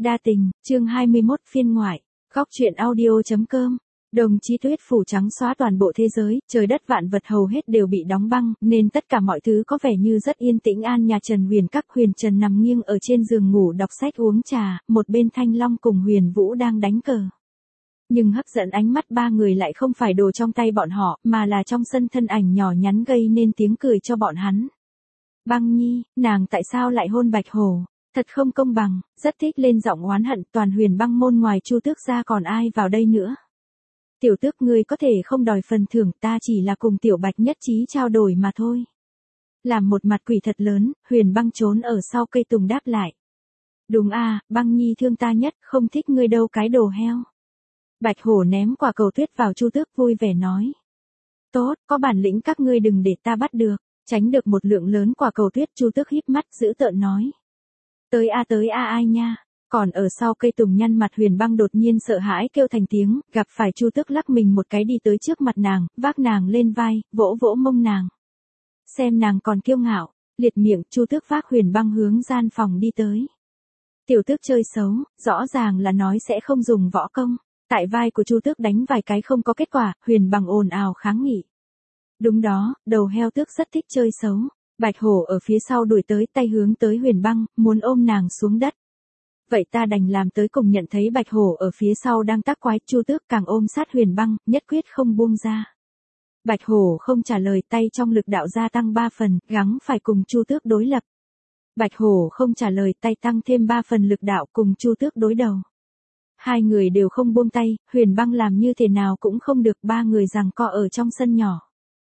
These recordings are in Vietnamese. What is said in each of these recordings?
Đa tình, chương 21 phiên ngoại, góc truyện audio.com. Đồng chí tuyết phủ trắng xóa toàn bộ thế giới, trời đất vạn vật hầu hết đều bị đóng băng, nên tất cả mọi thứ có vẻ như rất yên tĩnh an nhà Trần Huyền Các. Huyền Trần nằm nghiêng ở trên giường ngủ đọc sách uống trà, một bên Thanh Long cùng Huyền Vũ đang đánh cờ. Nhưng hấp dẫn ánh mắt ba người lại không phải đồ trong tay bọn họ, mà là trong sân thân ảnh nhỏ nhắn gây nên tiếng cười cho bọn hắn. Băng Nhi, nàng tại sao lại hôn Bạch Hổ? Thật không công bằng, rất thích lên giọng oán hận, toàn Huyền băng môn ngoài Chu Tước ra còn ai vào đây nữa. Tiểu Tước ngươi có thể không đòi phần thưởng, ta chỉ là cùng Tiểu Bạch nhất trí trao đổi mà thôi. Làm một mặt quỷ thật lớn, Huyền băng trốn ở sau cây tùng đáp lại. Đúng à, Băng Nhi thương ta nhất, không thích ngươi đâu cái đồ heo. Bạch Hổ ném quả cầu tuyết vào Chu Tước vui vẻ nói. Tốt, có bản lĩnh các ngươi đừng để ta bắt được, tránh được một lượng lớn quả cầu tuyết. Chu Tước híp mắt dữ tợn nói. Tới a ai nha. Còn ở sau cây tùng nhăn mặt Huyền băng đột nhiên sợ hãi kêu thành tiếng, gặp phải Chu Tước lắc mình một cái đi tới trước mặt nàng, vác nàng lên vai, vỗ vỗ mông nàng. Xem nàng còn kiêu ngạo, liệt miệng. Chu Tước vác Huyền băng hướng gian phòng đi tới. Tiểu Tước chơi xấu, rõ ràng là nói sẽ không dùng võ công. Tại vai của Chu Tước đánh vài cái không có kết quả, Huyền băng ồn ào kháng nghị. Đúng đó, đầu heo Tước rất thích chơi xấu. Bạch Hổ ở phía sau đuổi tới, tay hướng tới Huyền băng, muốn ôm nàng xuống đất. Vậy ta đành làm tới cùng. Nhận thấy Bạch Hổ ở phía sau đang tác quái, Chu Tước càng ôm sát Huyền băng, nhất quyết không buông ra. Bạch Hổ không trả lời, tay trong lực đạo gia tăng 3 phần, gắng phải cùng Chu Tước đối lập. Bạch Hổ không trả lời, tay tăng thêm 3 phần lực đạo cùng Chu Tước đối đầu. Hai người đều không buông tay, Huyền băng làm như thế nào cũng không được, ba người giằng co ở trong sân nhỏ.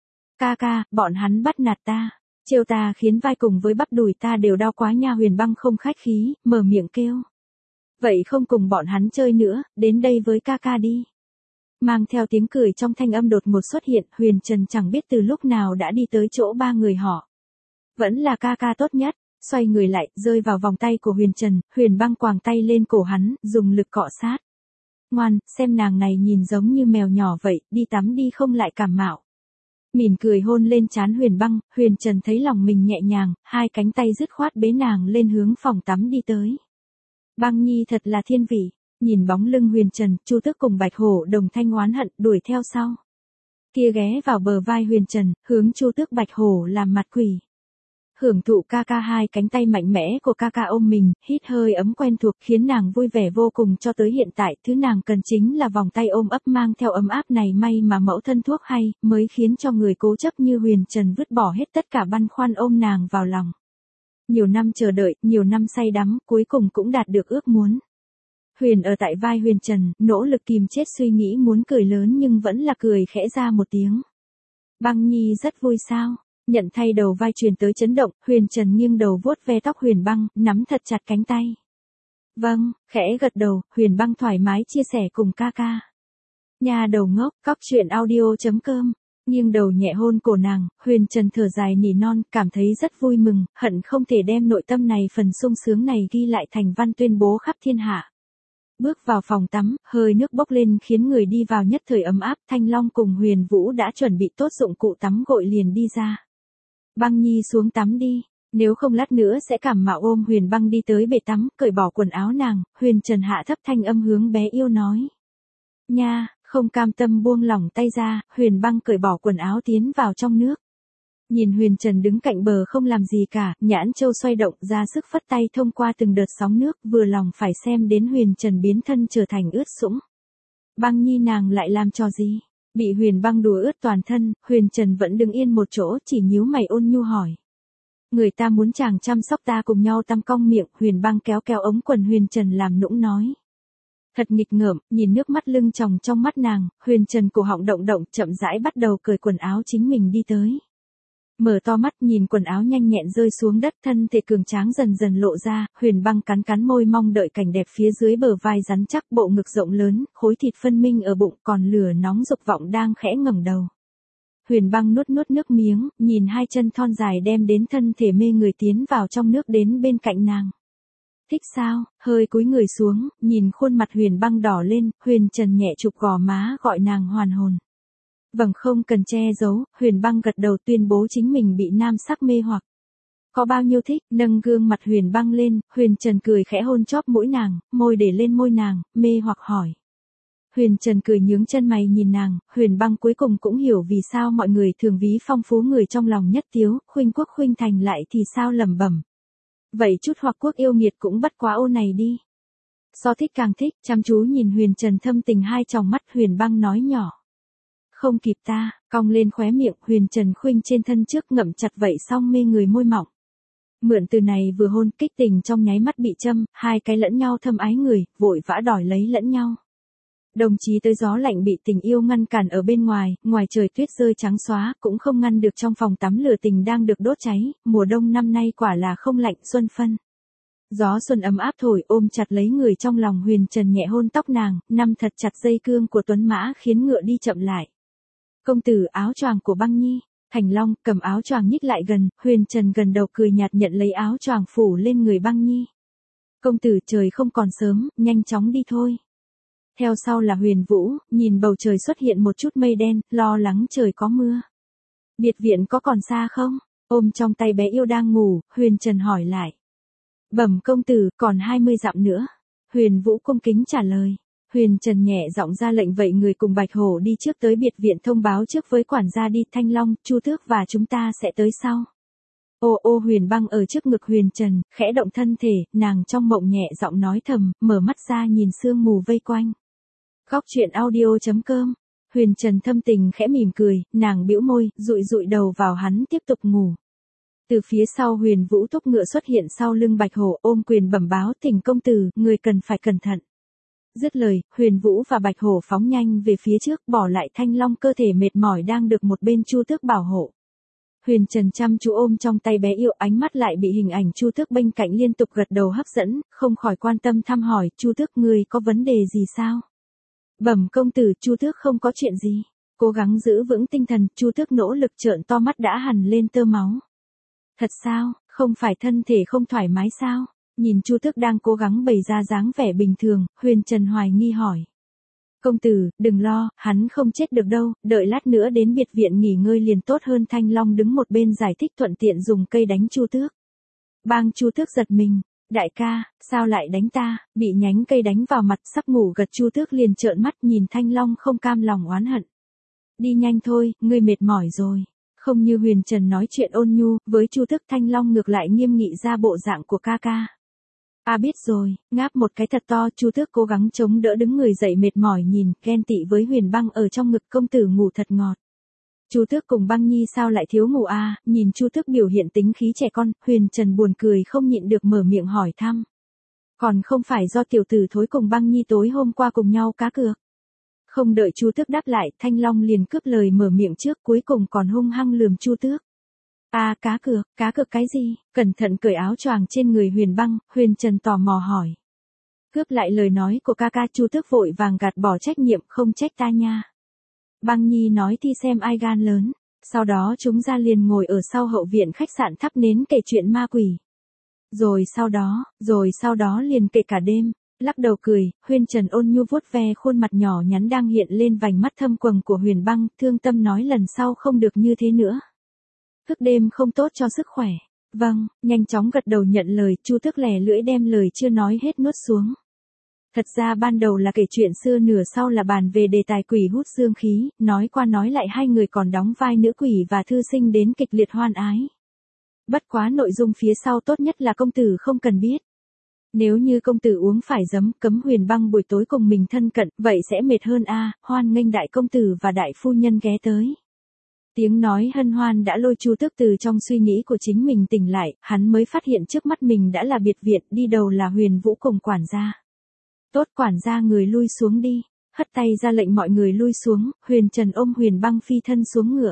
Ca, bọn hắn bắt nạt ta, trêu ta khiến vai cùng với bắp đùi ta đều đau quá nha. Huyền băng không khách khí, mở miệng kêu. Vậy không cùng bọn hắn chơi nữa, đến đây với ca đi. Mang theo tiếng cười trong thanh âm đột ngột xuất hiện, Huyền Trần chẳng biết từ lúc nào đã đi tới chỗ ba người họ. Vẫn là ca tốt nhất. Xoay người lại, rơi vào vòng tay của Huyền Trần, Huyền băng quàng tay lên cổ hắn, dùng lực cọ sát. Ngoan, xem nàng này nhìn giống như mèo nhỏ vậy, đi tắm đi không lại cảm mạo. Mỉm cười hôn lên trán Huyền băng, Huyền Trần thấy lòng mình nhẹ nhàng, hai cánh tay dứt khoát bế nàng lên hướng phòng tắm đi tới. Băng Nhi thật là thiên vị, nhìn bóng lưng Huyền Trần, Chu Tước cùng Bạch Hổ đồng thanh oán hận, đuổi theo sau. Kia ghé vào bờ vai Huyền Trần, hướng Chu Tước Bạch Hổ làm mặt quỷ. Hưởng thụ ca hai cánh tay mạnh mẽ của ca ôm mình, hít hơi ấm quen thuộc khiến nàng vui vẻ vô cùng. Cho tới hiện tại, thứ nàng cần chính là vòng tay ôm ấp mang theo ấm áp này. May mà mẫu thân thuốc hay, mới khiến cho người cố chấp như Huyền Trần vứt bỏ hết tất cả băn khoăn ôm nàng vào lòng. Nhiều năm chờ đợi, nhiều năm say đắm, cuối cùng cũng đạt được ước muốn. Huyền ở tại vai Huyền Trần, nỗ lực kìm chết suy nghĩ muốn cười lớn nhưng vẫn là cười khẽ ra một tiếng. Băng Nhi rất vui sao? Nhận thay đầu vai truyền tới chấn động, Huyền Trần nghiêng đầu vuốt ve tóc Huyền băng, nắm thật chặt cánh tay. Vâng, khẽ gật đầu, Huyền băng thoải mái chia sẻ cùng ca. Nhà đầu ngốc, góc truyện audio.com. Nghiêng đầu nhẹ hôn cổ nàng, Huyền Trần thở dài nỉ non, cảm thấy rất vui mừng, hận không thể đem nội tâm này phần sung sướng này ghi lại thành văn tuyên bố khắp thiên hạ. Bước vào phòng tắm, hơi nước bốc lên khiến người đi vào nhất thời ấm áp. Thanh Long cùng Huyền Vũ đã chuẩn bị tốt dụng cụ tắm gội liền đi ra. Băng Nhi xuống tắm đi, nếu không lát nữa sẽ cảm mạo. Ôm Huyền băng đi tới bể tắm, cởi bỏ quần áo nàng, Huyền Trần hạ thấp thanh âm hướng bé yêu nói. Nha, không cam tâm buông lỏng tay ra, Huyền băng cởi bỏ quần áo tiến vào trong nước. Nhìn Huyền Trần đứng cạnh bờ không làm gì cả, nhãn châu xoay động ra sức phất tay thông qua từng đợt sóng nước, vừa lòng phải xem đến Huyền Trần biến thân trở thành ướt sũng. Băng Nhi nàng lại làm trò gì? Bị Huyền băng đùa ướt toàn thân, Huyền Trần vẫn đứng yên một chỗ, chỉ nhíu mày ôn nhu hỏi. Người ta muốn chàng chăm sóc ta cùng nhau tăm cong miệng. Huyền băng kéo ống quần Huyền Trần làm nũng nói. Thật nghịch ngợm, nhìn nước mắt lưng tròng trong mắt nàng, Huyền Trần cổ họng động chậm rãi bắt đầu cởi quần áo chính mình đi tới. Mở to mắt nhìn quần áo nhanh nhẹn rơi xuống đất, thân thể cường tráng dần dần lộ ra, Huyền băng cắn môi mong đợi cảnh đẹp phía dưới bờ vai rắn chắc, bộ ngực rộng lớn, khối thịt phân minh ở bụng, còn lửa nóng dục vọng đang khẽ ngẩng đầu. Huyền băng nuốt nước miếng, nhìn hai chân thon dài đem đến thân thể mê người tiến vào trong nước đến bên cạnh nàng. Thích sao? Hơi cúi người xuống, nhìn khuôn mặt Huyền băng đỏ lên, Huyền Trần nhẹ chụp gò má gọi nàng hoàn hồn. Vâng không cần che giấu, Huyền băng gật đầu tuyên bố chính mình bị nam sắc mê hoặc. có bao nhiêu thích, nâng gương mặt Huyền Băng lên, Huyền Trần cười khẽ hôn chóp mũi nàng, môi để lên môi nàng, mê hoặc hỏi. Huyền Trần cười nhướng chân mày nhìn nàng, Huyền Băng cuối cùng cũng hiểu vì sao mọi người thường ví phong phú người trong lòng nhất Tiếu, khuynh quốc khuynh thành lại thì sao lẩm bẩm. Vậy chút hoặc quốc yêu nghiệt cũng bất quá ô này đi. So thích càng thích, chăm chú nhìn Huyền Trần thâm tình hai tròng mắt, Huyền Băng nói nhỏ. Không kịp ta, cong lên khóe miệng, Huyền Trần khuynh trên thân trước ngậm chặt vậy xong mê người môi mỏng. Mượn từ này vừa hôn, kích tình trong nháy mắt bị châm, hai cái lẫn nhau thâm ái người, vội vã đòi lấy lẫn nhau. Đồng chí tới gió lạnh bị tình yêu ngăn cản ở bên ngoài, ngoài trời tuyết rơi trắng xóa, cũng không ngăn được trong phòng tắm lửa tình đang được đốt cháy, mùa đông năm nay quả là không lạnh xuân phân. Gió xuân ấm áp thổi ôm chặt lấy người trong lòng, Huyền Trần nhẹ hôn tóc nàng, nắm thật chặt dây cương của tuấn mã khiến ngựa đi chậm lại. Công tử, áo choàng của Băng Nhi. Thành Long cầm áo choàng nhích lại gần, Huyền Trần gần đầu cười nhạt nhận lấy áo choàng phủ lên người Băng Nhi. Công tử, trời không còn sớm, nhanh chóng đi thôi. Theo sau là Huyền Vũ, nhìn bầu trời xuất hiện một chút mây đen, lo lắng trời có mưa. Biệt viện có còn xa không? Ôm trong tay bé yêu đang ngủ, Huyền Trần hỏi lại. Bẩm công tử, còn 20 dặm nữa. Huyền Vũ cung kính trả lời. Huyền Trần nhẹ giọng ra lệnh vậy người cùng Bạch Hổ đi trước tới biệt viện thông báo trước với quản gia đi, Thanh Long, Chu Tước và chúng ta sẽ tới sau. Ô Huyền Băng ở trước ngực Huyền Trần, khẽ động thân thể, nàng trong mộng nhẹ giọng nói thầm, mở mắt ra nhìn sương mù vây quanh. Góc truyện audio.com. Huyền Trần thâm tình khẽ mỉm cười, nàng bĩu môi, dụi dụi đầu vào hắn tiếp tục ngủ. Từ phía sau Huyền Vũ thúc ngựa xuất hiện sau lưng Bạch Hổ, ôm quyền bẩm báo, Tỉnh công tử, người cần phải cẩn thận. Dứt lời, Huyền Vũ và Bạch Hổ phóng nhanh về phía trước, bỏ lại Thanh Long cơ thể mệt mỏi đang được một bên Chu Tước bảo hộ. Huyền Trần chăm chú ôm trong tay bé yêu, ánh mắt lại bị hình ảnh Chu Tước bên cạnh liên tục gật đầu hấp dẫn, không khỏi quan tâm thăm hỏi, Chu Tước người có vấn đề gì sao? Bẩm công tử, Chu Tước không có chuyện gì. Cố gắng giữ vững tinh thần, Chu Tước nỗ lực trợn to mắt đã hằn lên tơ máu. Thật sao, không phải thân thể không thoải mái sao? Nhìn Chu Tước đang cố gắng bày ra dáng vẻ bình thường, Huyền Trần hoài nghi hỏi. Công tử, đừng lo, hắn không chết được đâu, đợi lát nữa đến biệt viện nghỉ ngơi liền tốt hơn. Thanh Long đứng một bên giải thích thuận tiện dùng cây đánh Chu Tước. Bang Chu Tước giật mình. Đại ca, sao lại đánh ta? Bị nhánh cây đánh vào mặt, sắp ngủ gật Chu Tước liền trợn mắt nhìn Thanh Long không cam lòng oán hận. Đi nhanh thôi, ngươi mệt mỏi rồi. Không như Huyền Trần nói chuyện ôn nhu, với Chu Tước Thanh Long ngược lại nghiêm nghị ra bộ dạng của ca ca. Biết rồi, ngáp một cái thật to, Chu Tước cố gắng chống đỡ đứng người dậy mệt mỏi nhìn, ghen tị với Huyền Băng ở trong ngực, công tử ngủ thật ngọt. Chu Tước cùng Băng Nhi sao lại thiếu ngủ nhìn Chu Tước biểu hiện tính khí trẻ con, Huyền Trần buồn cười không nhịn được mở miệng hỏi thăm. Còn không phải do tiểu tử thối cùng Băng Nhi tối hôm qua cùng nhau cá cược. Không đợi Chu Tước đáp lại, Thanh Long liền cướp lời mở miệng trước, cuối cùng còn hung hăng lườm Chu Tước. Cá cược cái gì? Cẩn thận cởi áo choàng trên người Huyền Băng, Huyền Trần tò mò hỏi. Cướp lại lời nói của ca ca, Chu Tước vội vàng gạt bỏ trách nhiệm, không trách ta nha. Băng Nhi nói thi xem ai gan lớn. Sau đó chúng ra liền ngồi ở sau hậu viện khách sạn thắp nến kể chuyện ma quỷ. Rồi sau đó liền kể cả đêm. Lắc đầu cười, Huyền Trần ôn nhu vuốt ve khuôn mặt nhỏ nhắn đang hiện lên vành mắt thâm quầng của Huyền Băng, thương tâm nói lần sau không được như thế nữa. Thức đêm không tốt cho sức khỏe. Vâng, nhanh chóng gật đầu nhận lời, Chu Tước lè lưỡi đem lời chưa nói hết nuốt xuống. Thật ra ban đầu là kể chuyện xưa, nửa sau là bàn về đề tài quỷ hút dương khí, nói qua nói lại hai người còn đóng vai nữ quỷ và thư sinh đến kịch liệt hoan ái. Bất quá nội dung phía sau tốt nhất là công tử không cần biết. Nếu như công tử uống phải giấm, cấm Huyền Băng buổi tối cùng mình thân cận, vậy sẽ mệt hơn hoan nghênh đại công tử và đại phu nhân ghé tới. Tiếng nói hân hoan đã lôi Chu Tước từ trong suy nghĩ của chính mình tỉnh lại, hắn mới phát hiện trước mắt mình đã là biệt viện, đi đầu là Huyền Vũ cùng quản gia. Tốt, quản gia người lui xuống đi, hất tay ra lệnh mọi người lui xuống, Huyền Trần ôm Huyền Băng phi thân xuống ngựa.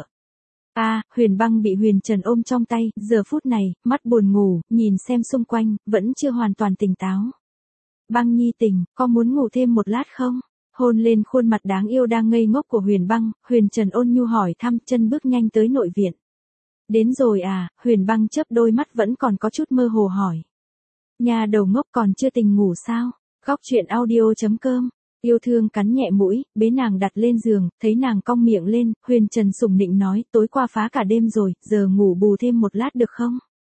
Huyền Băng bị Huyền Trần ôm trong tay, giờ phút này, mắt buồn ngủ, nhìn xem xung quanh, vẫn chưa hoàn toàn tỉnh táo. Băng Nhi tỉnh, có muốn ngủ thêm một lát không? Hôn lên khuôn mặt đáng yêu đang ngây ngốc của Huyền Băng, Huyền Trần ôn nhu hỏi thăm, chân bước nhanh tới nội viện. Đến rồi Huyền Băng chớp đôi mắt vẫn còn có chút mơ hồ hỏi. Nhà đầu ngốc còn chưa tỉnh ngủ sao? Góc truyện audio.com. Yêu thương cắn nhẹ mũi, bế nàng đặt lên giường, thấy nàng cong miệng lên, Huyền Trần sủng nịnh nói, tối qua phá cả đêm rồi, giờ ngủ bù thêm một lát được không?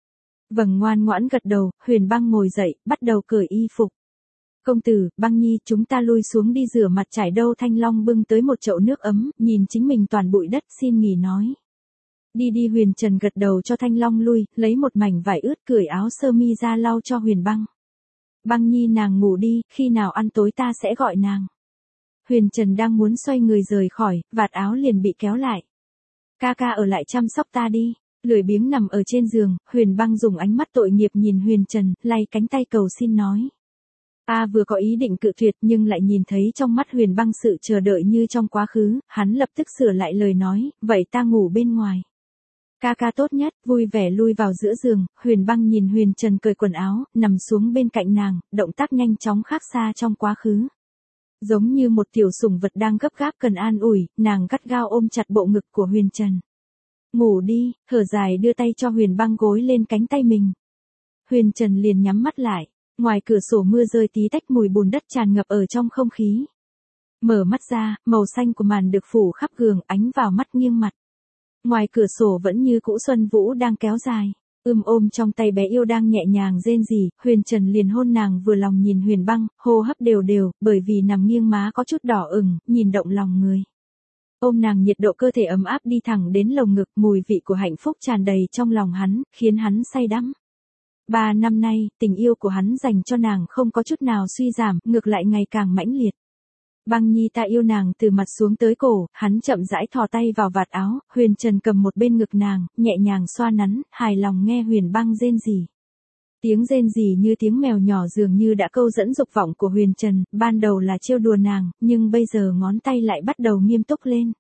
Vâng, ngoan ngoãn gật đầu, Huyền Băng ngồi dậy, bắt đầu cởi y phục. Công tử, Băng Nhi, chúng ta lui xuống đi rửa mặt trải đâu. Thanh Long bưng tới một chậu nước ấm, nhìn chính mình toàn bụi đất xin nghỉ nói. Đi đi. Huyền Trần gật đầu cho Thanh Long lui, lấy một mảnh vải ướt cởi áo sơ mi ra lau cho Huyền Băng. Băng Nhi nàng ngủ đi, khi nào ăn tối ta sẽ gọi nàng. Huyền Trần đang muốn xoay người rời khỏi, vạt áo liền bị kéo lại. Ca ca ở lại chăm sóc ta đi. Lười biếng nằm ở trên giường, Huyền Băng dùng ánh mắt tội nghiệp nhìn Huyền Trần, lay cánh tay cầu xin nói. Vừa có ý định cự tuyệt nhưng lại nhìn thấy trong mắt Huyền Băng sự chờ đợi như trong quá khứ, hắn lập tức sửa lại lời nói, vậy ta ngủ bên ngoài. Ca ca tốt nhất. Vui vẻ lui vào giữa giường, Huyền Băng nhìn Huyền Trần cởi quần áo, nằm xuống bên cạnh nàng, động tác nhanh chóng khác xa trong quá khứ. Giống như một tiểu sủng vật đang gấp gáp cần an ủi, nàng gắt gao ôm chặt bộ ngực của Huyền Trần. Ngủ đi. Thở dài đưa tay cho Huyền Băng gối lên cánh tay mình. Huyền Trần liền nhắm mắt lại. Ngoài cửa sổ mưa rơi tí tách, mùi bùn đất tràn ngập ở trong không khí. Mở mắt ra, màu xanh của màn được phủ khắp giường, ánh vào mắt nghiêng mặt. Ngoài cửa sổ vẫn như cũ Xuân Vũ đang kéo dài. Ôm trong tay bé yêu đang nhẹ nhàng rên rỉ, Huyền Trần liền hôn nàng vừa lòng nhìn Huyền Băng, hô hấp đều đều, bởi vì nằm nghiêng má có chút đỏ ửng, nhìn động lòng người. Ôm nàng, nhiệt độ cơ thể ấm áp đi thẳng đến lồng ngực, mùi vị của hạnh phúc tràn đầy trong lòng hắn, khiến hắn say đắm. 3 năm nay, tình yêu của hắn dành cho nàng không có chút nào suy giảm, ngược lại ngày càng mãnh liệt. Băng Nhi ta yêu nàng từ mặt xuống tới cổ, hắn chậm rãi thò tay vào vạt áo, Huyền Trần cầm một bên ngực nàng, nhẹ nhàng xoa nắn, hài lòng nghe Huyền Băng rên rỉ. Tiếng rên rỉ như tiếng mèo nhỏ dường như đã câu dẫn dục vọng của Huyền Trần, ban đầu là trêu đùa nàng, nhưng bây giờ ngón tay lại bắt đầu nghiêm túc lên.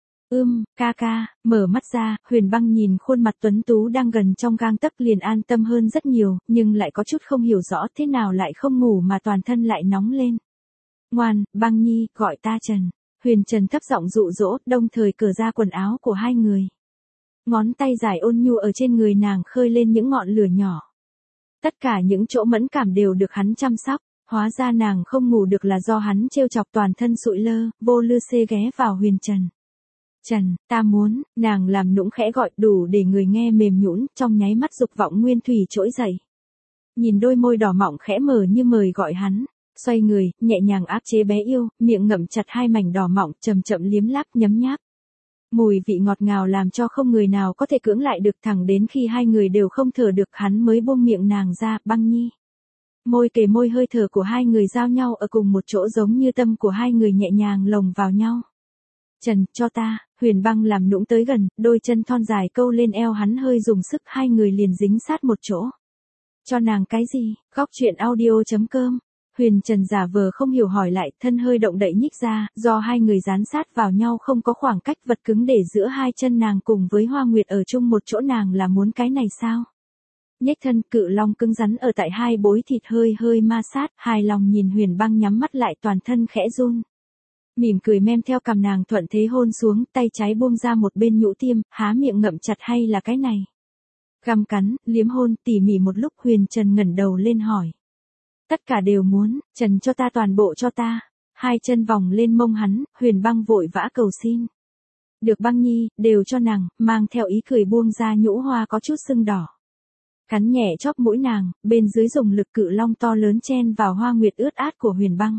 Ca ca. Mở mắt ra, Huyền Băng nhìn khuôn mặt tuấn tú đang gần trong gang tấc liền an tâm hơn rất nhiều, nhưng lại có chút không hiểu rõ thế nào lại không ngủ mà toàn thân lại nóng lên. Ngoan, Băng Nhi, gọi ta Trần. Huyền Trần thấp giọng dụ dỗ, đồng thời cởi ra quần áo của hai người. Ngón tay dài ôn nhu ở trên người nàng khơi lên những ngọn lửa nhỏ. Tất cả những chỗ mẫn cảm đều được hắn chăm sóc, hóa ra nàng không ngủ được là do hắn trêu chọc, toàn thân sụi lơ, vô lư xê ghé vào Huyền Trần. Trần, ta muốn. Nàng làm nũng khẽ gọi, đủ để người nghe mềm nhũn, trong nháy mắt dục vọng nguyên thủy trỗi dậy. Nhìn đôi môi đỏ mọng khẽ mở như mời gọi hắn, xoay người, nhẹ nhàng áp chế bé yêu, miệng ngậm chặt hai mảnh đỏ mọng, chậm chậm liếm láp nhấm nháp. Mùi vị ngọt ngào làm cho không người nào có thể cưỡng lại được, thẳng đến khi hai người đều không thở được hắn mới buông miệng nàng ra. Băng Nhi. Môi kề môi, hơi thở của hai người giao nhau ở cùng một chỗ, giống như tâm của hai người nhẹ nhàng lồng vào nhau. Trần, cho ta. Huyền Băng làm nũng tới gần, đôi chân thon dài câu lên eo hắn, hơi dùng sức, hai người liền dính sát một chỗ. Cho nàng cái gì? Góc truyện audio.com. Huyền Trần giả vờ không hiểu hỏi lại, thân hơi động đậy nhích ra, do hai người dán sát vào nhau không có khoảng cách vật cứng để giữa hai chân nàng cùng với Hoa Nguyệt ở chung một chỗ, nàng là muốn cái này sao? Nhếch thân, cự long cứng rắn ở tại hai bối thịt hơi hơi ma sát, hài lòng nhìn Huyền Băng nhắm mắt lại, toàn thân khẽ run. Mỉm cười mem theo cằm nàng thuận thế hôn xuống, tay trái buông ra một bên nhũ tiêm, há miệng ngậm chặt, hay là cái này? Găm cắn, liếm hôn, tỉ mỉ một lúc, Huyền Trần ngẩng đầu lên hỏi. Tất cả đều muốn. Trần, cho ta toàn bộ, cho ta. Hai chân vòng lên mông hắn, Huyền Băng vội vã cầu xin. Được Băng Nhi, đều cho nàng, mang theo ý cười buông ra nhũ hoa có chút sưng đỏ. Cắn nhẹ chóp mũi nàng, bên dưới dùng lực, cự long to lớn chen vào Hoa Nguyệt ướt át của Huyền Băng.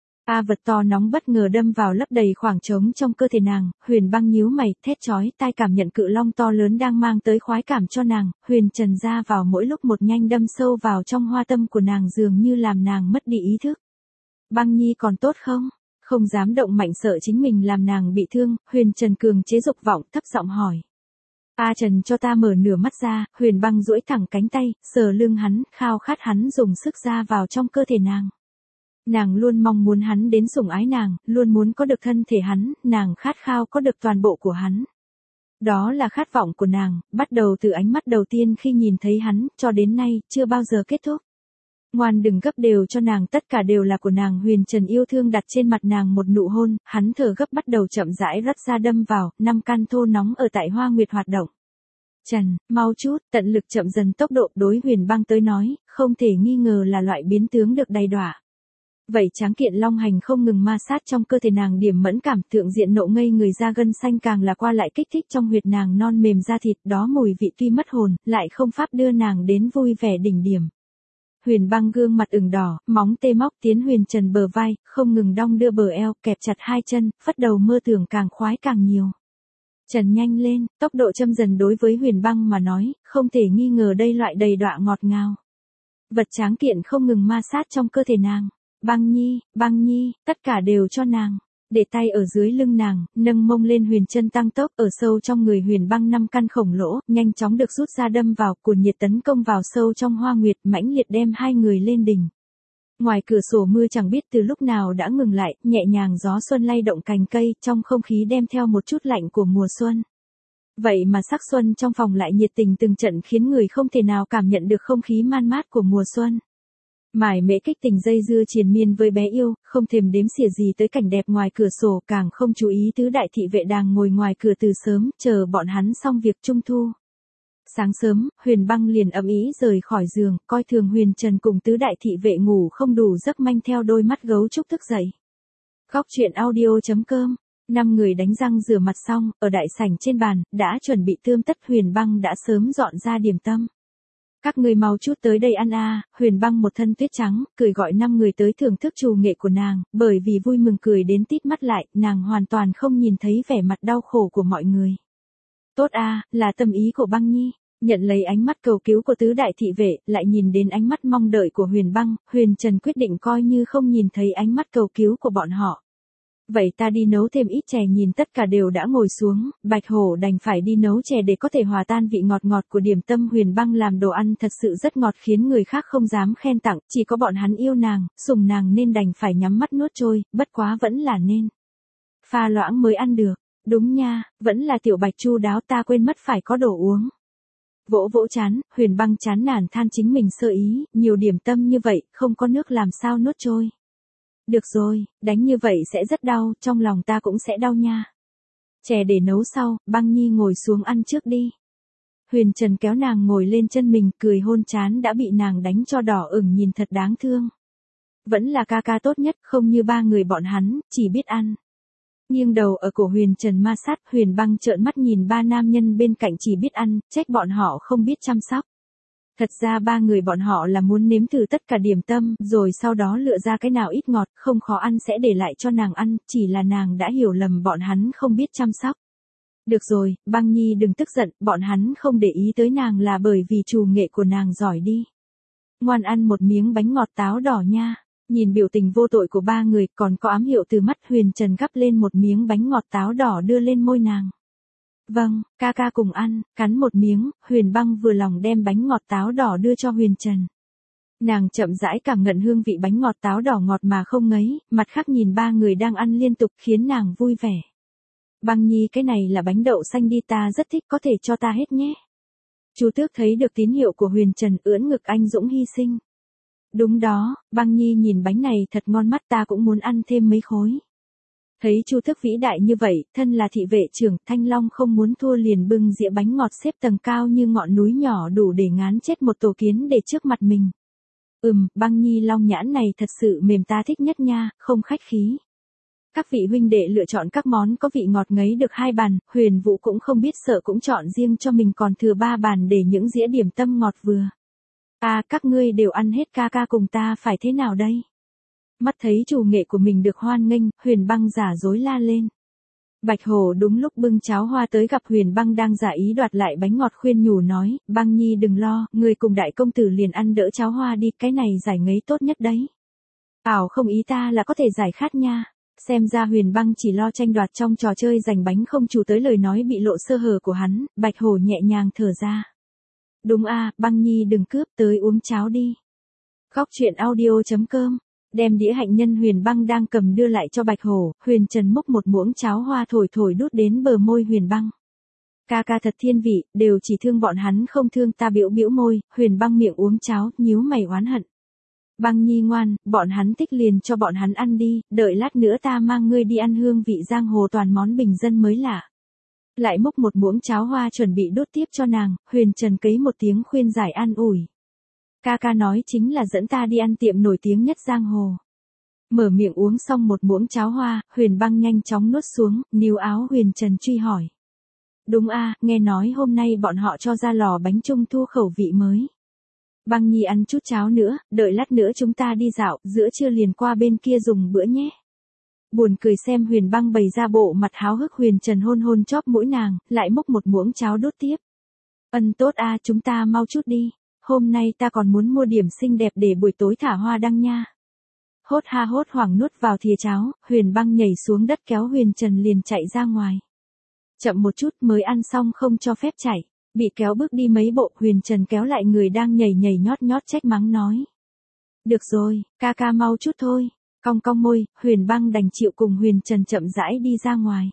Vật to nóng bất ngờ đâm vào, lấp đầy khoảng trống trong cơ thể nàng, Huyền Băng nhíu mày, thét chói tai, cảm nhận cự long to lớn đang mang tới khoái cảm cho nàng. Huyền Trần ra vào mỗi lúc một nhanh, đâm sâu vào trong hoa tâm của nàng, dường như làm nàng mất đi ý thức. Băng Nhi còn tốt không? Không dám động mạnh, sợ chính mình làm nàng bị thương, Huyền Trần cường chế dục vọng, thấp giọng hỏi. Trần, cho ta. Mở nửa mắt ra, Huyền Băng duỗi thẳng cánh tay, sờ lưng hắn, khao khát hắn dùng sức ra vào trong cơ thể nàng. Nàng luôn mong muốn hắn đến sủng ái nàng, luôn muốn có được thân thể hắn, nàng khát khao có được toàn bộ của hắn. Đó là khát vọng của nàng, bắt đầu từ ánh mắt đầu tiên khi nhìn thấy hắn, cho đến nay, chưa bao giờ kết thúc. Ngoan, đừng gấp, đều cho nàng, tất cả đều là của nàng. Huyền Trần yêu thương đặt trên mặt nàng một nụ hôn, hắn thở gấp bắt đầu chậm rãi rắt ra đâm vào, 5 căn thô nóng ở tại Hoa Nguyệt hoạt động. Trần, mau chút. Tận lực chậm dần tốc độ, đối Huyền Băng tới nói, không thể nghi ngờ là loại biến tướng được đầy đọa. Vậy tráng kiện long hành không ngừng ma sát trong cơ thể nàng điểm mẫn cảm, thượng diện nộ ngây người da gân xanh càng là qua lại kích thích trong huyệt nàng non mềm da thịt, đó mùi vị tuy mất hồn, lại không pháp đưa nàng đến vui vẻ đỉnh điểm. Huyền Băng gương mặt ửng đỏ, móng tê móc tiến Huyền Trần bờ vai, không ngừng đong đưa bờ eo, kẹp chặt hai chân, phất đầu mơ tưởng càng khoái càng nhiều. Trần nhanh lên, tốc độ châm dần đối với Huyền Băng mà nói, không thể nghi ngờ đây loại đầy đọa ngọt ngào. Vật tráng kiện không ngừng ma sát trong cơ thể nàng. Băng nhi, tất cả đều cho nàng. Để tay ở dưới lưng nàng, nâng mông lên Huyền chân tăng tốc, ở sâu trong người Huyền Băng 5 căn khổng lỗ, nhanh chóng được rút ra đâm vào, cuồn nhiệt tấn công vào sâu trong hoa nguyệt, mãnh liệt đem hai người lên đỉnh. Ngoài cửa sổ mưa chẳng biết từ lúc nào đã ngừng lại, nhẹ nhàng gió xuân lay động cành cây, trong không khí đem theo một chút lạnh của mùa xuân. Vậy mà sắc xuân trong phòng lại nhiệt tình từng trận khiến người không thể nào cảm nhận được không khí man mát của mùa xuân. Mải mễ kích tình dây dưa triền miên với bé yêu, không thèm đếm xỉa gì tới cảnh đẹp ngoài cửa sổ, càng không chú ý tứ đại thị vệ đang ngồi ngoài cửa từ sớm, chờ bọn hắn xong việc trung thu. Sáng sớm, Huyền Băng liền ầm ĩ rời khỏi giường, coi thường Huyền Trần cùng tứ đại thị vệ ngủ không đủ giấc manh theo đôi mắt gấu trúc thức dậy. Góc truyện audio.com. 5 người đánh răng rửa mặt xong, ở đại sảnh trên bàn, đã chuẩn bị tươm tất, Huyền Băng đã sớm dọn ra điểm tâm. Các người mau chút tới đây ăn a. Huyền Băng một thân tuyết trắng, cười gọi 5 người tới thưởng thức trù nghệ của nàng, bởi vì vui mừng cười đến tít mắt lại, nàng hoàn toàn không nhìn thấy vẻ mặt đau khổ của mọi người. Tốt a, là tâm ý của Băng nhi. Nhận lấy ánh mắt cầu cứu của tứ đại thị vệ, lại nhìn đến ánh mắt mong đợi của Huyền Băng, Huyền Trần quyết định coi như không nhìn thấy ánh mắt cầu cứu của bọn họ. Vậy ta đi nấu thêm ít chè. Nhìn tất cả đều đã ngồi xuống, Bạch Hổ đành phải đi nấu chè để có thể hòa tan vị ngọt ngọt của điểm tâm. Huyền Băng làm đồ ăn thật sự rất ngọt khiến người khác không dám khen tặng, chỉ có bọn hắn yêu nàng, sủng nàng nên đành phải nhắm mắt nuốt trôi, bất quá vẫn là nên pha loãng mới ăn được. Đúng nha, vẫn là tiểu Bạch chu đáo, ta quên mất phải có đồ uống. Vỗ vỗ chán, Huyền Băng chán nản than chính mình sơ ý, nhiều điểm tâm như vậy, không có nước làm sao nuốt trôi. Được rồi, đánh như vậy sẽ rất đau, trong lòng ta cũng sẽ đau nha. Chè để nấu sau, Băng nhi ngồi xuống ăn trước đi. Huyền Trần kéo nàng ngồi lên chân mình, cười hôn chán đã bị nàng đánh cho đỏ ửng, nhìn thật đáng thương. Vẫn là ca ca tốt nhất, không như ba người bọn hắn, chỉ biết ăn. Nghiêng đầu ở cổ Huyền Trần ma sát, Huyền Băng trợn mắt nhìn ba nam nhân bên cạnh chỉ biết ăn, trách bọn họ không biết chăm sóc. Thật ra ba người bọn họ là muốn nếm thử tất cả điểm tâm, rồi sau đó lựa ra cái nào ít ngọt, không khó ăn sẽ để lại cho nàng ăn, chỉ là nàng đã hiểu lầm bọn hắn không biết chăm sóc. Được rồi, Băng nhi đừng tức giận, bọn hắn không để ý tới nàng là bởi vì trù nghệ của nàng giỏi đi. Ngoan ăn một miếng bánh ngọt táo đỏ nha. Nhìn biểu tình vô tội của ba người, còn có ám hiệu từ mắt, Huyền Trần gắp lên một miếng bánh ngọt táo đỏ đưa lên môi nàng. Vâng, ca ca cùng ăn, cắn một miếng, Huyền Băng vừa lòng đem bánh ngọt táo đỏ đưa cho Huyền Trần. Nàng chậm rãi cảm nhận hương vị bánh ngọt táo đỏ ngọt mà không ngấy, mặt khác nhìn ba người đang ăn liên tục khiến nàng vui vẻ. Băng nhi, cái này là bánh đậu xanh đi, ta rất thích, có thể cho ta hết nhé. Chu Tước thấy được tín hiệu của Huyền Trần, ưỡn ngực anh dũng hy sinh. Đúng đó, Băng nhi nhìn bánh này thật ngon mắt, ta cũng muốn ăn thêm mấy khối. Thấy Chu Tước vĩ đại như vậy, thân là thị vệ trưởng, Thanh Long không muốn thua liền bưng dĩa bánh ngọt xếp tầng cao như ngọn núi nhỏ đủ để ngán chết một tổ kiến để trước mặt mình. Băng nhi long nhãn này thật sự mềm, ta thích nhất nha, không khách khí. Các vị huynh đệ lựa chọn các món có vị ngọt ngấy được 2 bàn, Huyền Vũ cũng không biết sợ cũng chọn riêng cho mình còn thừa 3 bàn để những dĩa điểm tâm ngọt vừa. Các ngươi đều ăn hết, ca ca cùng ta phải thế nào đây? Mắt thấy trù nghệ của mình được hoan nghênh, Huyền Băng giả dối la lên. Bạch Hổ đúng lúc bưng cháo hoa tới gặp Huyền Băng đang giả ý đoạt lại bánh ngọt, khuyên nhủ nói, Băng nhi đừng lo, người cùng đại công tử liền ăn đỡ cháo hoa đi, cái này giải ngấy tốt nhất đấy. Không, ý ta là có thể giải khát nha. Xem ra Huyền Băng chỉ lo tranh đoạt trong trò chơi giành bánh không chú tới lời nói bị lộ sơ hở của hắn, Bạch Hổ nhẹ nhàng thở ra. Đúng Băng nhi đừng cướp, tới uống cháo đi. Góc truyện audio.com. Đem đĩa hạnh nhân Huyền Băng đang cầm đưa lại cho Bạch Hổ, Huyền Trần múc một muỗng cháo hoa thổi thổi đút đến bờ môi Huyền Băng. Ca ca thật thiên vị, đều chỉ thương bọn hắn không thương ta, bĩu bĩu môi, Huyền Băng miệng uống cháo, nhíu mày oán hận. Băng nhi ngoan, bọn hắn thích liền cho bọn hắn ăn đi, đợi lát nữa ta mang ngươi đi ăn hương vị giang hồ toàn món bình dân mới lạ. Lại múc một muỗng cháo hoa chuẩn bị đút tiếp cho nàng, Huyền Trần cấy một tiếng khuyên giải an ủi. Ca ca nói chính là dẫn ta đi ăn tiệm nổi tiếng nhất giang hồ. Mở miệng uống xong một muỗng cháo hoa, Huyền Băng nhanh chóng nuốt xuống, níu áo Huyền Trần truy hỏi. Đúng a, nghe nói hôm nay bọn họ cho ra lò bánh trung thu khẩu vị mới. Băng Nhi ăn chút cháo nữa, đợi lát nữa chúng ta đi dạo, giữa trưa liền qua bên kia dùng bữa nhé. Buồn cười xem Huyền Băng bày ra bộ mặt háo hức. Huyền Trần hôn hôn chóp mũi nàng, lại múc một muỗng cháo đốt tiếp. Ân tốt a, chúng ta mau chút đi. Hôm nay ta còn muốn mua điểm xinh đẹp để buổi tối thả hoa đăng nha. Hốt ha hốt hoảng nuốt vào thìa cháo, Huyền Băng nhảy xuống đất kéo Huyền Trần liền chạy ra ngoài. Chậm một chút, mới ăn xong không cho phép chạy. Bị kéo bước đi mấy bộ, Huyền Trần kéo lại người đang nhảy nhảy nhót nhót trách mắng nói. Được rồi, ca ca mau chút thôi. Cong cong môi, Huyền Băng đành chịu cùng Huyền Trần chậm rãi đi ra ngoài.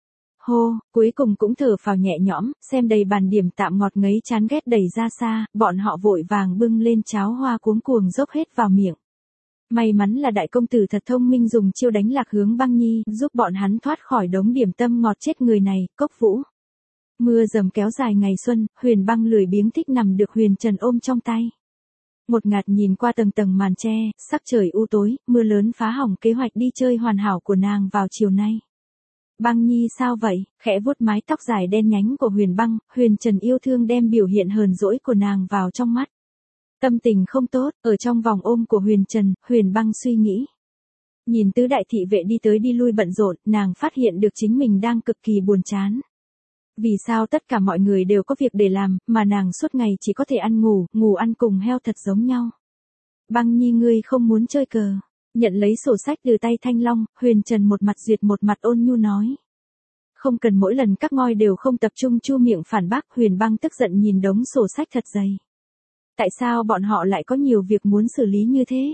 Hô, cuối cùng cũng thở phào nhẹ nhõm, xem đầy bàn điểm tạm ngọt ngấy chán ghét đẩy ra xa, bọn họ vội vàng bưng lên cháo hoa cuống cuồng dốc hết vào miệng. May mắn là đại công tử thật thông minh dùng chiêu đánh lạc hướng Băng Nhi, giúp bọn hắn thoát khỏi đống điểm tâm ngọt chết người này. Cốc Vũ. Mưa dầm kéo dài ngày xuân, Huyền Băng lười biếng thích nằm được Huyền Trần ôm trong tay. Một ngạt nhìn qua tầng tầng màn tre, sắc trời u tối, mưa lớn phá hỏng kế hoạch đi chơi hoàn hảo của nàng vào chiều nay. Băng Nhi sao vậy? Khẽ vuốt mái tóc dài đen nhánh của Huyền Băng, Huyền Trần yêu thương đem biểu hiện hờn dỗi của nàng vào trong mắt. Tâm tình không tốt, ở trong vòng ôm của Huyền Trần, Huyền Băng suy nghĩ. Nhìn tứ đại thị vệ đi tới đi lui bận rộn, nàng phát hiện được chính mình đang cực kỳ buồn chán. Vì sao tất cả mọi người đều có việc để làm, mà nàng suốt ngày chỉ có thể ăn ngủ ăn cùng heo thật giống nhau. Băng Nhi ngươi không muốn chơi cờ. Nhận lấy sổ sách từ tay Thanh Long, Huyền Trần một mặt duyệt một mặt ôn nhu nói. Không cần mỗi lần các ngôi đều không tập trung chu miệng phản bác. Huyền Băng tức giận nhìn đống sổ sách thật dày. Tại sao bọn họ lại có nhiều việc muốn xử lý như thế?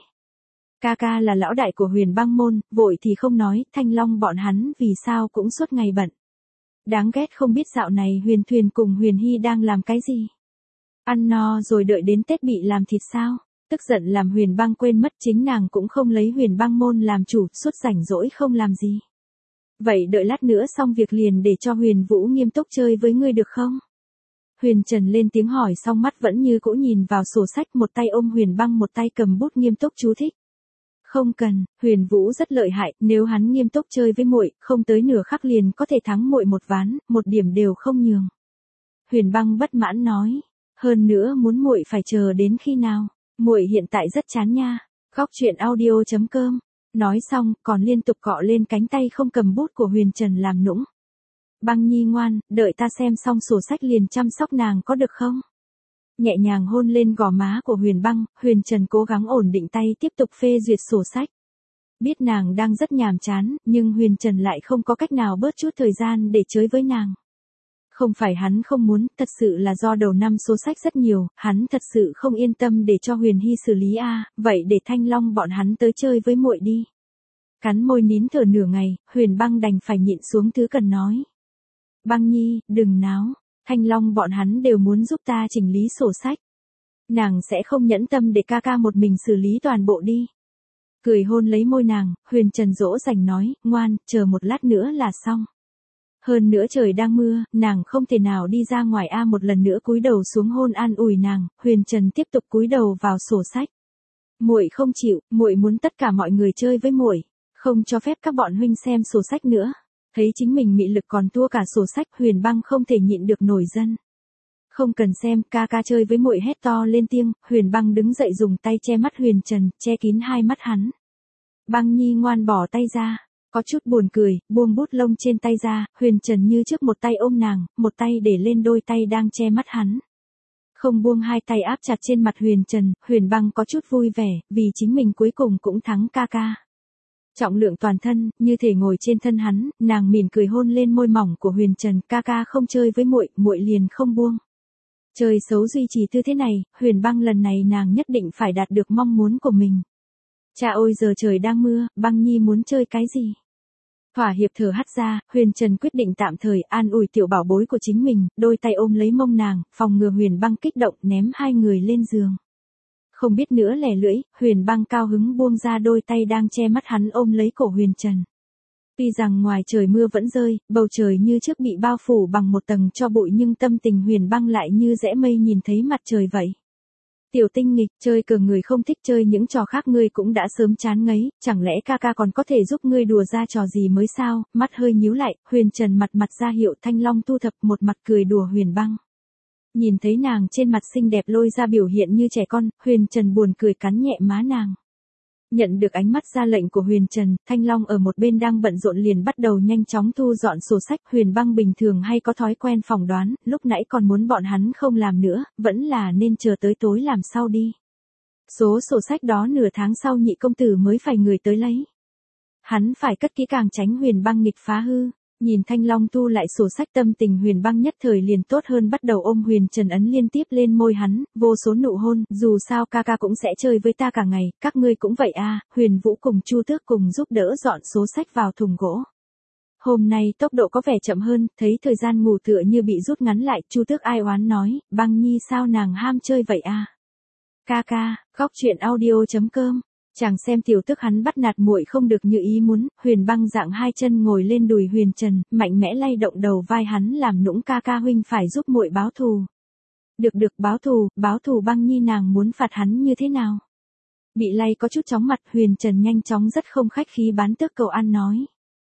Ca ca là lão đại của Huyền Băng môn, vội thì không nói, Thanh Long bọn hắn vì sao cũng suốt ngày bận. Đáng ghét không biết dạo này Huyền Thuyền cùng Huyền Hy đang làm cái gì. Ăn no rồi đợi đến Tết bị làm thịt sao? Tức giận làm Huyền Băng quên mất chính nàng cũng không lấy Huyền Băng môn làm chủ, suốt rảnh rỗi không làm gì. Vậy đợi lát nữa xong việc liền để cho Huyền Vũ nghiêm túc chơi với ngươi được không? Huyền Trần lên tiếng hỏi xong mắt vẫn như cũ nhìn vào sổ sách, một tay ôm Huyền Băng một tay cầm bút nghiêm túc chú thích. Không cần, Huyền Vũ rất lợi hại, nếu hắn nghiêm túc chơi với muội, không tới nửa khắc liền có thể thắng muội một ván, một điểm đều không nhường. Huyền Băng bất mãn nói, hơn nữa muốn muội phải chờ đến khi nào? Muội hiện tại rất chán nha. Góc truyện audio.com. Nói xong, còn liên tục cọ lên cánh tay không cầm bút của Huyền Trần làm nũng. Băng Nhi ngoan, đợi ta xem xong sổ sách liền chăm sóc nàng có được không? Nhẹ nhàng hôn lên gò má của Huyền Băng, Huyền Trần cố gắng ổn định tay tiếp tục phê duyệt sổ sách. Biết nàng đang rất nhàm chán, nhưng Huyền Trần lại không có cách nào bớt chút thời gian để chơi với nàng. Không phải hắn không muốn, thật sự là do đầu năm số sách rất nhiều, hắn thật sự không yên tâm để cho Huyền Hy xử lý vậy để Thanh Long bọn hắn tới chơi với muội đi. Cắn môi nín thở nửa ngày, Huyền Băng đành phải nhịn xuống thứ cần nói. Băng Nhi, đừng náo, Thanh Long bọn hắn đều muốn giúp ta chỉnh lý sổ sách. Nàng sẽ không nhẫn tâm để ca ca một mình xử lý toàn bộ đi. Cười hôn lấy môi nàng, Huyền Trần dỗ dành nói, ngoan, chờ một lát nữa là xong. Hơn nữa trời đang mưa, nàng không thể nào đi ra ngoài một lần nữa cúi đầu xuống hôn an ủi nàng, Huyền Trần tiếp tục cúi đầu vào sổ sách. Muội không chịu, muội muốn tất cả mọi người chơi với muội, không cho phép các bọn huynh xem sổ sách nữa. Thấy chính mình mị lực còn thua cả sổ sách, Huyền Băng không thể nhịn được nổi giận. Không cần xem, ca ca chơi với muội hét to lên tiếng, Huyền Băng đứng dậy dùng tay che mắt Huyền Trần, che kín hai mắt hắn. Băng Nhi ngoan bỏ tay ra. Có chút buồn cười, buông bút lông trên tay ra, Huyền Trần như trước một tay ôm nàng, một tay để lên đôi tay đang che mắt hắn. Không buông hai tay áp chặt trên mặt Huyền Trần, Huyền Băng có chút vui vẻ, vì chính mình cuối cùng cũng thắng ca ca. Trọng lượng toàn thân, như thể ngồi trên thân hắn, nàng mỉm cười hôn lên môi mỏng của Huyền Trần, ca ca không chơi với muội, muội liền không buông. Chơi xấu duy trì tư thế này, Huyền Băng lần này nàng nhất định phải đạt được mong muốn của mình. Cha ôi giờ trời đang mưa, Băng Nhi muốn chơi cái gì? Thỏa hiệp thở hắt ra, Huyền Trần quyết định tạm thời an ủi tiểu bảo bối của chính mình, đôi tay ôm lấy mông nàng, phòng ngừa Huyền Băng kích động ném hai người lên giường. Không biết nữa lẻ lưỡi, Huyền Băng cao hứng buông ra đôi tay đang che mắt hắn ôm lấy cổ Huyền Trần. Tuy rằng ngoài trời mưa vẫn rơi, bầu trời như trước bị bao phủ bằng một tầng tro bụi nhưng tâm tình Huyền Băng lại như rẽ mây nhìn thấy mặt trời vậy. Tiểu tinh nghịch, chơi cờ người không thích chơi những trò khác ngươi cũng đã sớm chán ngấy, chẳng lẽ ca ca còn có thể giúp ngươi đùa ra trò gì mới sao? Mắt hơi nhíu lại, Huyền Trần mặt mặt ra hiệu Thanh Long thu thập, một mặt cười đùa Huyền Băng. Nhìn thấy nàng trên mặt xinh đẹp lôi ra biểu hiện như trẻ con, Huyền Trần buồn cười cắn nhẹ má nàng. Nhận được ánh mắt ra lệnh của Huyền Trần, Thanh Long ở một bên đang bận rộn liền bắt đầu nhanh chóng thu dọn sổ sách. Huyền Băng bình thường hay có thói quen phỏng đoán, lúc nãy còn muốn bọn hắn không làm nữa, vẫn là nên chờ tới tối làm sau đi. Số sổ sách đó nửa tháng sau nhị công tử mới phải người tới lấy. Hắn phải cất kỹ càng tránh Huyền Băng nghịch phá hư. Nhìn Thanh Long thu lại sổ sách, tâm tình Huyền Băng nhất thời liền tốt hơn, bắt đầu ôm Huyền Trần ấn liên tiếp lên môi hắn, vô số nụ hôn, dù sao ca ca cũng sẽ chơi với ta cả ngày, các ngươi cũng vậy à. Huyền Vũ cùng Chu Tước cùng giúp đỡ dọn số sách vào thùng gỗ. Hôm nay tốc độ có vẻ chậm hơn, thấy thời gian ngủ tựa như bị rút ngắn lại, Chu Tước ai oán nói, Băng Nhi sao nàng ham chơi vậy à? Ca ca, góc truyện audio.com. Chàng xem tiểu tức hắn bắt nạt muội không được như ý muốn. Huyền Băng dạng hai chân ngồi lên đùi Huyền Trần, mạnh mẽ lay động đầu vai hắn, làm nũng ca ca huynh phải giúp muội báo thù. Được báo thù Băng Nhi nàng muốn phạt hắn như thế nào? Bị lay có chút chóng mặt, Huyền Trần nhanh chóng rất không khách khí bán tước cầu ăn nói.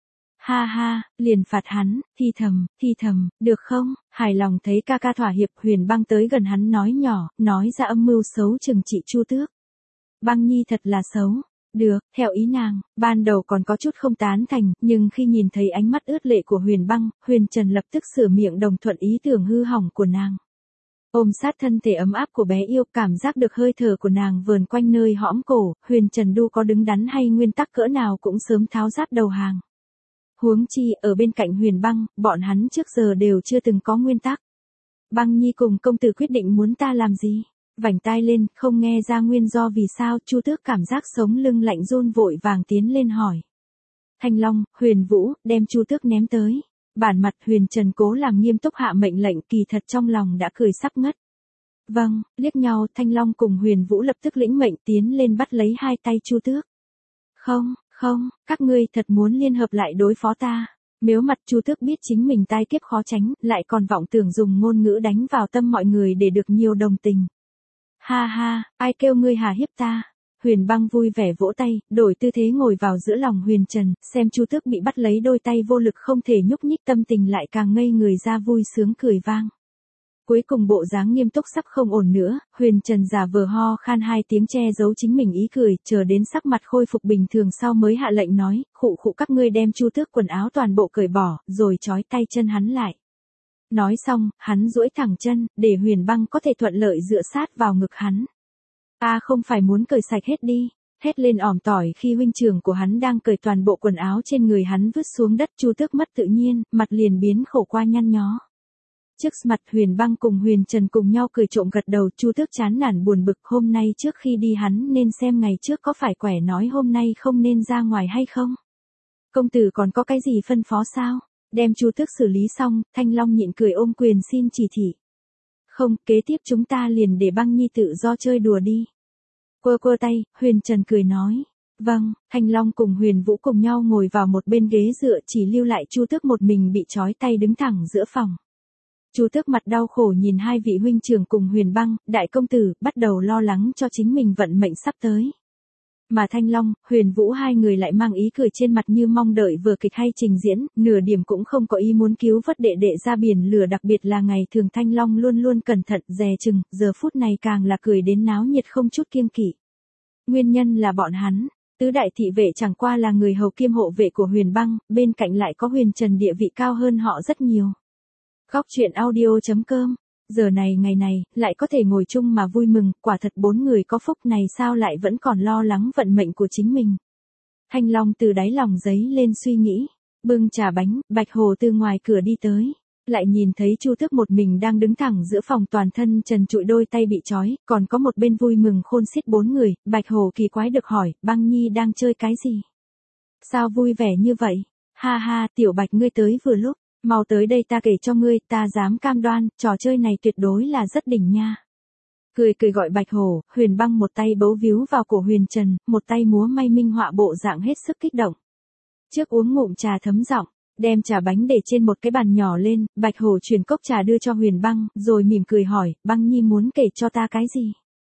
Ha ha, liền phạt hắn, thì thầm, được không? Hài lòng thấy ca ca thỏa hiệp, Huyền Băng tới gần hắn nói nhỏ, nói ra âm mưu xấu trừng trị Chu Tước. Băng Nhi thật là xấu. Được, theo ý nàng, ban đầu còn có chút không tán thành, nhưng khi nhìn thấy ánh mắt ướt lệ của Huyền Băng, Huyền Trần lập tức sửa miệng đồng thuận ý tưởng hư hỏng của nàng. Ôm sát thân thể ấm áp của bé yêu, cảm giác được hơi thở của nàng vờn quanh nơi hõm cổ, Huyền Trần đu có đứng đắn hay nguyên tắc cỡ nào cũng sớm tháo giáp đầu hàng. Huống chi, ở bên cạnh Huyền Băng, bọn hắn trước giờ đều chưa từng có nguyên tắc. Băng Nhi cùng công tử quyết định muốn ta làm gì? Vành tai lên, không nghe ra nguyên do vì sao. Chu Tước cảm giác sống lưng lạnh run, vội vàng tiến lên hỏi. Thanh Long, Huyền Vũ, đem Chu Tước ném tới. Bản mặt Huyền Trần cố làm nghiêm túc hạ mệnh lệnh, kỳ thật trong lòng đã cười sắp ngất. Vâng, liếc nhau, Thanh Long cùng Huyền Vũ lập tức lĩnh mệnh tiến lên bắt lấy hai tay Chu Tước. Không, các ngươi thật muốn liên hợp lại đối phó ta. Mếu mặt Chu Tước biết chính mình tai kiếp khó tránh, lại còn vọng tưởng dùng ngôn ngữ đánh vào tâm mọi người để được nhiều đồng tình. Ha ha, ai kêu ngươi hà hiếp ta? Huyền Băng vui vẻ vỗ tay, đổi tư thế ngồi vào giữa lòng Huyền Trần, xem Chu Tước bị bắt lấy đôi tay vô lực không thể nhúc nhích, tâm tình lại càng ngây người ra, vui sướng cười vang. Cuối cùng bộ dáng nghiêm túc sắp không ổn nữa, Huyền Trần giả vờ ho khan hai tiếng che giấu chính mình ý cười, chờ đến sắc mặt khôi phục bình thường sau mới hạ lệnh nói, khụ các ngươi đem Chu Tước quần áo toàn bộ cởi bỏ, rồi trói tay chân hắn lại. Nói xong, hắn duỗi thẳng chân, để Huyền Băng có thể thuận lợi dựa sát vào ngực hắn. Không phải muốn cởi sạch hết đi, hét lên ỏm tỏi khi huynh trưởng của hắn đang cởi toàn bộ quần áo trên người hắn vứt xuống đất. Chu Tước mất tự nhiên, mặt liền biến khổ qua nhăn nhó. Trước mặt Huyền Băng cùng Huyền Trần cùng nhau cười trộm gật đầu. Chu Tước chán nản buồn bực, hôm nay trước khi đi hắn nên xem ngày trước có phải quẻ nói hôm nay không nên ra ngoài hay không. Công tử còn có cái gì phân phó sao? Đem Chu Tước xử lý xong, Thanh Long nhịn cười ôm quyền xin chỉ thị. Không, kế tiếp chúng ta liền để Băng Nhi tự do chơi đùa đi. Quơ tay, Huyền Trần cười nói. Vâng, Thanh Long cùng Huyền Vũ cùng nhau ngồi vào một bên ghế dựa, chỉ lưu lại Chu Tước một mình bị trói tay đứng thẳng giữa phòng. Chu Tước mặt đau khổ nhìn hai vị huynh trưởng cùng Huyền Băng, đại công tử, bắt đầu lo lắng cho chính mình vận mệnh sắp tới. Mà Thanh Long, Huyền Vũ hai người lại mang ý cười trên mặt như mong đợi vừa kịch hay trình diễn, nửa điểm cũng không có ý muốn cứu vớt đệ đệ ra biển lửa, đặc biệt là ngày thường Thanh Long luôn luôn cẩn thận, dè chừng, giờ phút này càng là cười đến náo nhiệt không chút kiêng kỵ. Nguyên nhân là bọn hắn, tứ đại thị vệ chẳng qua là người hầu kiêm hộ vệ của Huyền Băng, bên cạnh lại có Huyền Trần địa vị cao hơn họ rất nhiều. Góc truyện audio.com. Giờ này ngày này, lại có thể ngồi chung mà vui mừng, quả thật bốn người có phúc này sao lại vẫn còn lo lắng vận mệnh của chính mình. Thanh Long từ đáy lòng giấy lên suy nghĩ, bưng trà bánh, Bạch Hồ từ ngoài cửa đi tới, lại nhìn thấy Chu Tước một mình đang đứng thẳng giữa phòng, toàn thân trần trụi, đôi tay bị trói, còn có một bên vui mừng khôn xiết bốn người. Bạch Hồ kỳ quái được hỏi, Băng Nhi đang chơi cái gì? Sao vui vẻ như vậy? Ha ha, Tiểu Bạch ngươi tới vừa lúc. Mau tới đây ta kể cho ngươi, ta dám cam đoan, trò chơi này tuyệt đối là rất đỉnh nha. Cười gọi Bạch Hồ, Huyền Băng một tay bấu víu vào cổ Huyền Trần, một tay múa may minh họa bộ dạng hết sức kích động. Trước uống ngụm trà thấm giọng, đem trà bánh để trên một cái bàn nhỏ lên, Bạch Hồ chuyển cốc trà đưa cho Huyền Băng, rồi mỉm cười hỏi, Băng Nhi muốn kể cho ta cái gì?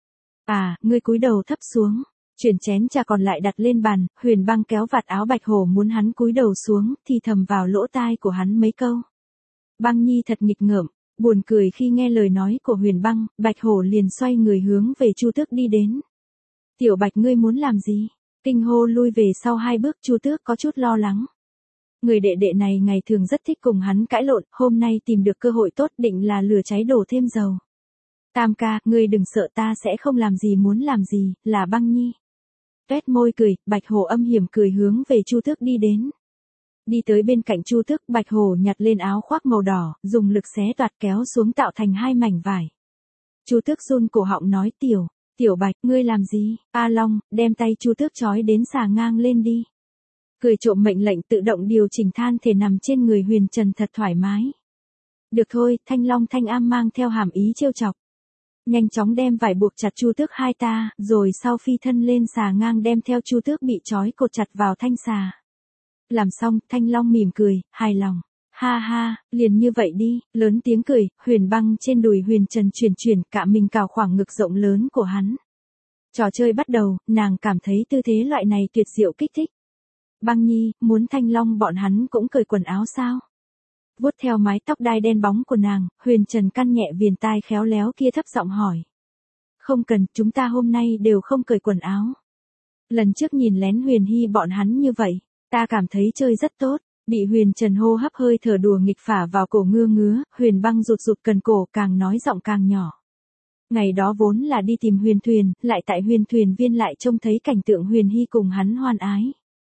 À, ngươi cúi đầu thấp xuống. Chuyển chén trà còn lại đặt lên bàn, Huyền Băng kéo vạt áo Bạch Hổ muốn hắn cúi đầu xuống, thì thầm vào lỗ tai của hắn mấy câu. Băng Nhi thật nghịch ngợm, buồn cười khi nghe lời nói của Huyền Băng, Bạch Hổ liền xoay người hướng về Chu Tước đi đến. Tiểu Bạch ngươi muốn làm gì? Kinh hô lui về sau 2 bước, Chu Tước có chút lo lắng. Người đệ đệ này ngày thường rất thích cùng hắn cãi lộn, hôm nay tìm được cơ hội tốt định là lửa cháy đổ thêm dầu. Tam ca, ngươi đừng sợ, ta sẽ không làm gì muốn làm gì, là Băng Nhi. Tuét môi cười, Bạch Hổ âm hiểm cười hướng về Chu Tước đi đến. Đi tới bên cạnh Chu Tước, Bạch Hổ nhặt lên áo khoác màu đỏ, dùng lực xé toạc kéo xuống tạo thành 2 mảnh vải. Chu Tước run cổ họng nói, Tiểu Bạch, ngươi làm gì? A Long, đem tay Chu Tước trói đến xà ngang lên đi. Cười trộm mệnh lệnh tự động điều chỉnh than thể nằm trên người Huyền Trần thật thoải mái. Được thôi, Thanh Long Thanh Am mang theo hàm ý trêu chọc. Nhanh chóng đem vải buộc chặt Chu Tước hai ta, rồi sau phi thân lên xà ngang đem theo Chu Tước bị trói cột chặt vào thanh xà. Làm xong, Thanh Long mỉm cười, hài lòng. Ha ha, liền như vậy đi, lớn tiếng cười, Huyền Băng trên đùi Huyền Trần chuyển cả mình cào khoảng ngực rộng lớn của hắn. Trò chơi bắt đầu, nàng cảm thấy tư thế loại này tuyệt diệu kích thích. Băng Nhi, muốn Thanh Long bọn hắn cũng cởi quần áo sao? Vuốt theo mái tóc đai đen bóng của nàng, Huyền Trần căn nhẹ viền tai khéo léo kia thấp giọng hỏi. Không cần, chúng ta hôm nay đều không cởi quần áo. Lần trước nhìn lén Huyền Hy bọn hắn như vậy, ta cảm thấy chơi rất tốt. Bị Huyền Trần hô hấp hơi thở đùa nghịch phả vào cổ ngứa, Huyền Băng rụt cần cổ càng nói giọng càng nhỏ. Ngày đó vốn là đi tìm Huyền Thuyền, lại tại Huyền Thuyền viên lại trông thấy cảnh tượng Huyền Hy cùng hắn hoan ái.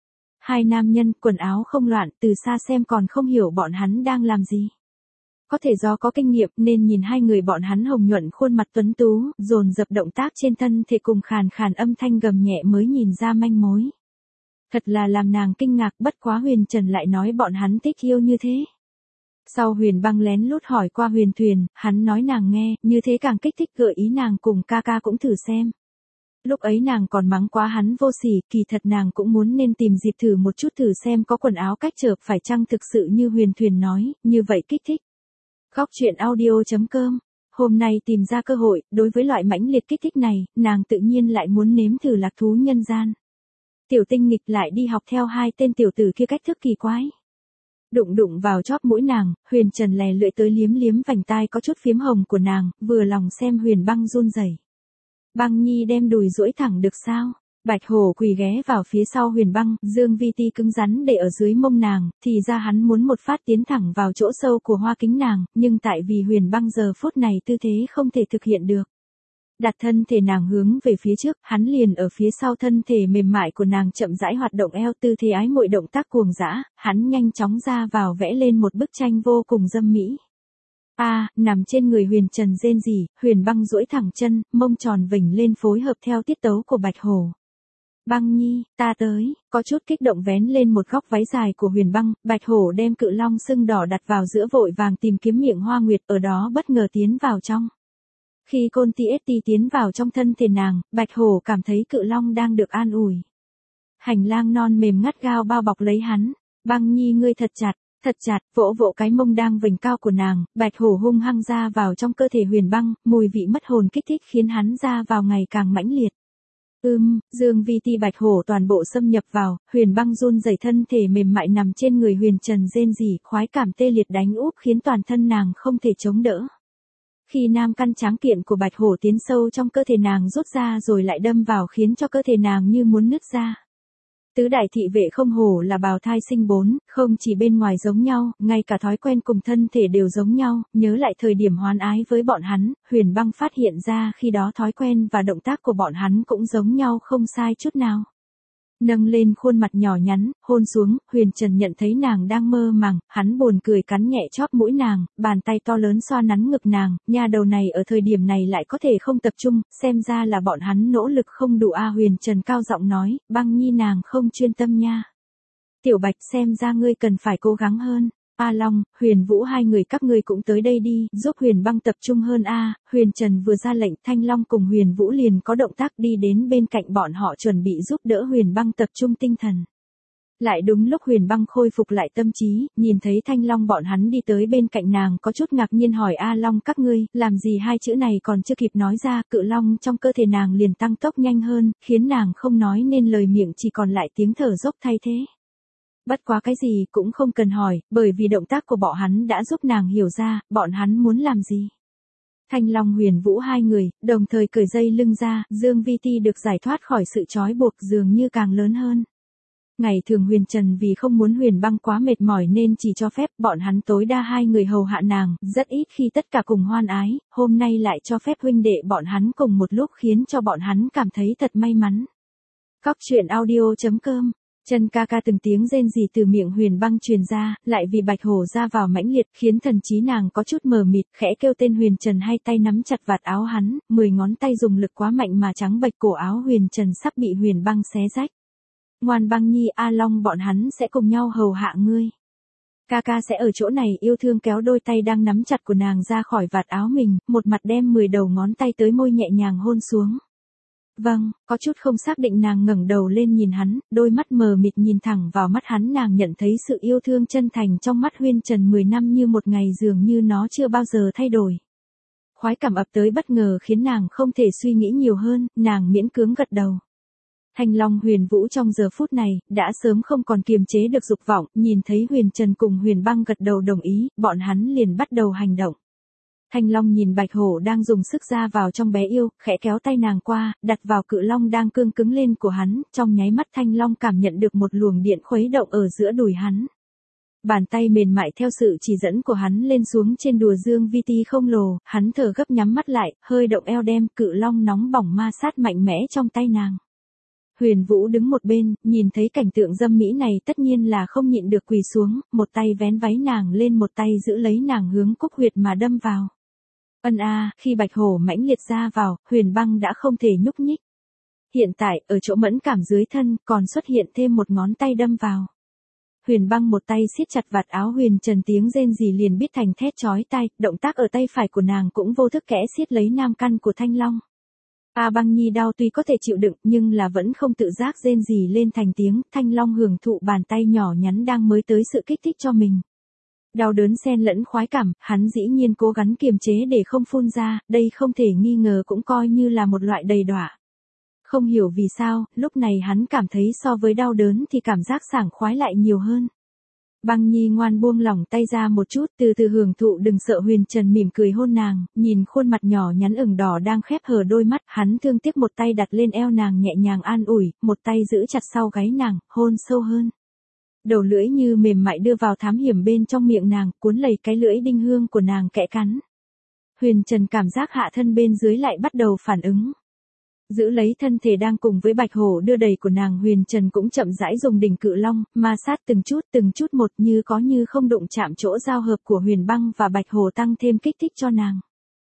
2 nam nhân, quần áo không loạn, từ xa xem còn không hiểu bọn hắn đang làm gì. Có thể do có kinh nghiệm nên nhìn 2 người bọn hắn hồng nhuận khuôn mặt tuấn tú, dồn dập động tác trên thân thể cùng khàn âm thanh gầm nhẹ mới nhìn ra manh mối. Thật là làm nàng kinh ngạc, bất quá Huyền Trần lại nói bọn hắn thích yêu như thế. Sau Huyền Băng lén lút hỏi qua Huyền Thuyền, hắn nói nàng nghe, như thế càng kích thích gợi ý nàng cùng ca ca cũng thử xem. Lúc ấy nàng còn mắng quá hắn vô sỉ, kỳ thật nàng cũng muốn nên tìm dịp thử một chút thử xem có quần áo cách chợp phải chăng thực sự như Huyền Thuyền nói, như vậy kích thích. Góc truyện audio.com. Hôm nay tìm ra cơ hội, đối với loại mãnh liệt kích thích này, nàng tự nhiên lại muốn nếm thử lạc thú nhân gian. Tiểu Tinh nghịch lại đi học theo 2 tên tiểu tử kia cách thức kỳ quái. Đụng vào chóp mũi nàng, Huyền Trần lè lưỡi tới liếm vành tai có chút phím hồng của nàng, vừa lòng xem Huyền Băng run rẩy. Băng Nhi đem đùi duỗi thẳng được sao? Bạch Hổ quỳ ghé vào phía sau Huyền Băng, dương vi ti cứng rắn để ở dưới mông nàng, thì ra hắn muốn một phát tiến thẳng vào chỗ sâu của hoa kính nàng, nhưng tại vì Huyền Băng giờ phút này tư thế không thể thực hiện được. Đặt thân thể nàng hướng về phía trước, hắn liền ở phía sau thân thể mềm mại của nàng chậm rãi hoạt động eo, tư thế ái muội động tác cuồng dã, hắn nhanh chóng ra vào vẽ lên một bức tranh vô cùng dâm mỹ. Nằm trên người Huyền Trần rên rỉ, Huyền Băng duỗi thẳng chân, mông tròn vểnh lên phối hợp theo tiết tấu của Bạch Hổ. Băng Nhi, ta tới, có chút kích động vén lên một góc váy dài của Huyền Băng, Bạch Hổ đem cự long sưng đỏ đặt vào giữa vội vàng tìm kiếm miệng hoa nguyệt, ở đó bất ngờ tiến vào trong. Khi côn TST tiến vào trong thân thể nàng, Bạch Hổ cảm thấy cự long đang được an ủi. Hành lang non mềm ngắt gao bao bọc lấy hắn. Băng Nhi ngươi thật chặt, vỗ cái mông đang vểnh cao của nàng, Bạch Hổ hung hăng ra vào trong cơ thể Huyền Băng, mùi vị mất hồn kích thích khiến hắn ra vào ngày càng mãnh liệt. Dương vi ti Bạch Hổ toàn bộ xâm nhập vào, Huyền Băng run rẩy thân thể mềm mại nằm trên người Huyền Trần rên rỉ, khoái cảm tê liệt đánh úp khiến toàn thân nàng không thể chống đỡ. Khi nam căn tráng kiện của Bạch Hổ tiến sâu trong cơ thể nàng rút ra rồi lại đâm vào khiến cho cơ thể nàng như muốn nứt ra. Tứ đại thị vệ không hổ là bào thai sinh 4, không chỉ bên ngoài giống nhau, ngay cả thói quen cùng thân thể đều giống nhau, nhớ lại thời điểm hoan ái với bọn hắn, Huyền Băng phát hiện ra khi đó thói quen và động tác của bọn hắn cũng giống nhau không sai chút nào. Nâng lên khuôn mặt nhỏ nhắn, hôn xuống, Huyền Trần nhận thấy nàng đang mơ màng, hắn buồn cười cắn nhẹ chóp mũi nàng, bàn tay to lớn xoa nắn ngực nàng, nha đầu này ở thời điểm này lại có thể không tập trung, xem ra là bọn hắn nỗ lực không đủ Huyền Trần cao giọng nói, Băng Nhi nàng không chuyên tâm nha. Tiểu Bạch xem ra ngươi cần phải cố gắng hơn. A Long, Huyền Vũ hai người các ngươi cũng tới đây đi, giúp Huyền Băng tập trung hơn Huyền Trần vừa ra lệnh, Thanh Long cùng Huyền Vũ liền có động tác đi đến bên cạnh bọn họ chuẩn bị giúp đỡ Huyền Băng tập trung tinh thần. Lại đúng lúc Huyền Băng khôi phục lại tâm trí, nhìn thấy Thanh Long bọn hắn đi tới bên cạnh nàng có chút ngạc nhiên hỏi A Long các ngươi, làm gì hai chữ này còn chưa kịp nói ra, cự long trong cơ thể nàng liền tăng tốc nhanh hơn, khiến nàng không nói nên lời miệng chỉ còn lại tiếng thở dốc thay thế. Bất quá cái gì cũng không cần hỏi, bởi vì động tác của bọn hắn đã giúp nàng hiểu ra, bọn hắn muốn làm gì. Thanh Long Huyền Vũ hai người, đồng thời cởi dây lưng ra, Dương Vi Ti được giải thoát khỏi sự trói buộc dường như càng lớn hơn. Ngày thường Huyền Trần vì không muốn Huyền Băng quá mệt mỏi nên chỉ cho phép bọn hắn tối đa hai người hầu hạ nàng, rất ít khi tất cả cùng hoan ái, hôm nay lại cho phép huynh đệ bọn hắn cùng một lúc khiến cho bọn hắn cảm thấy thật may mắn. Cóc truyện audio.com. Chân ca ca từng tiếng rên rỉ từ miệng Huyền Băng truyền ra, lại vì Bạch Hổ ra vào mãnh liệt khiến thần trí nàng có chút mờ mịt, khẽ kêu tên Huyền Trần hay tay nắm chặt vạt áo hắn, 10 ngón tay dùng lực quá mạnh mà trắng bệch cổ áo Huyền Trần sắp bị Huyền Băng xé rách. Ngoan Băng Nhi A Long bọn hắn sẽ cùng nhau hầu hạ ngươi. Ca ca sẽ ở chỗ này yêu thương kéo đôi tay đang nắm chặt của nàng ra khỏi vạt áo mình, một mặt đem 10 đầu ngón tay tới môi nhẹ nhàng hôn xuống. Vâng, có chút không xác định nàng ngẩng đầu lên nhìn hắn, đôi mắt mờ mịt nhìn thẳng vào mắt hắn, nàng nhận thấy sự yêu thương chân thành trong mắt Huyền Trần 10 năm như một ngày dường như nó chưa bao giờ thay đổi. Khoái cảm ập tới bất ngờ khiến nàng không thể suy nghĩ nhiều hơn, nàng miễn cưỡng gật đầu. Thanh Long Huyền Vũ trong giờ phút này, đã sớm không còn kiềm chế được dục vọng, nhìn thấy Huyền Trần cùng Huyền Băng gật đầu đồng ý, bọn hắn liền bắt đầu hành động. Thanh Long nhìn Bạch Hổ đang dùng sức ra vào trong bé yêu, khẽ kéo tay nàng qua, đặt vào cự long đang cương cứng lên của hắn, trong nháy mắt Thanh Long cảm nhận được một luồng điện khuấy động ở giữa đùi hắn. Bàn tay mềm mại theo sự chỉ dẫn của hắn lên xuống trên đùa Dương Vi Ti không lồ, hắn thở gấp nhắm mắt lại, hơi động eo đem cự long nóng bỏng ma sát mạnh mẽ trong tay nàng. Huyền Vũ đứng một bên, nhìn thấy cảnh tượng dâm mỹ này tất nhiên là không nhịn được quỳ xuống, một tay vén váy nàng lên một tay giữ lấy nàng hướng cúc huyệt mà đâm vào. Ân a, khi Bạch Hổ mãnh liệt ra vào, Huyền Băng đã không thể nhúc nhích. Hiện tại, ở chỗ mẫn cảm dưới thân, còn xuất hiện thêm một ngón tay đâm vào. Huyền Băng một tay siết chặt vạt áo Huyền Trần, tiếng rên rỉ liền biết thành thét chói tai, động tác ở tay phải của nàng cũng vô thức kẽ siết lấy nam căn của Thanh Long. A Băng Nhi đau tuy có thể chịu đựng nhưng là vẫn không tự giác rên rỉ lên thành tiếng, Thanh Long hưởng thụ bàn tay nhỏ nhắn đang mới tới sự kích thích cho mình. Đau đớn xen lẫn khoái cảm, hắn dĩ nhiên cố gắng kiềm chế để không phun ra, đây không thể nghi ngờ cũng coi như là một loại đầy đọa. Không hiểu vì sao, lúc này hắn cảm thấy so với đau đớn thì cảm giác sảng khoái lại nhiều hơn. Băng Nhi ngoan buông lỏng tay ra một chút, từ từ hưởng thụ đừng sợ. Huyền Trần mỉm cười hôn nàng, nhìn khuôn mặt nhỏ nhắn ửng đỏ đang khép hờ đôi mắt, hắn thương tiếc một tay đặt lên eo nàng nhẹ nhàng an ủi, một tay giữ chặt sau gáy nàng, hôn sâu hơn. Đầu lưỡi như mềm mại đưa vào thám hiểm bên trong miệng nàng, cuốn lấy cái lưỡi đinh hương của nàng kẽ cắn. Huyền Trần cảm giác hạ thân bên dưới lại bắt đầu phản ứng. Giữ lấy thân thể đang cùng với Bạch Hổ đưa đẩy của nàng, Huyền Trần cũng chậm rãi dùng đỉnh cự long, ma sát từng chút một như có như không đụng chạm chỗ giao hợp của Huyền Băng và Bạch Hổ tăng thêm kích thích cho nàng.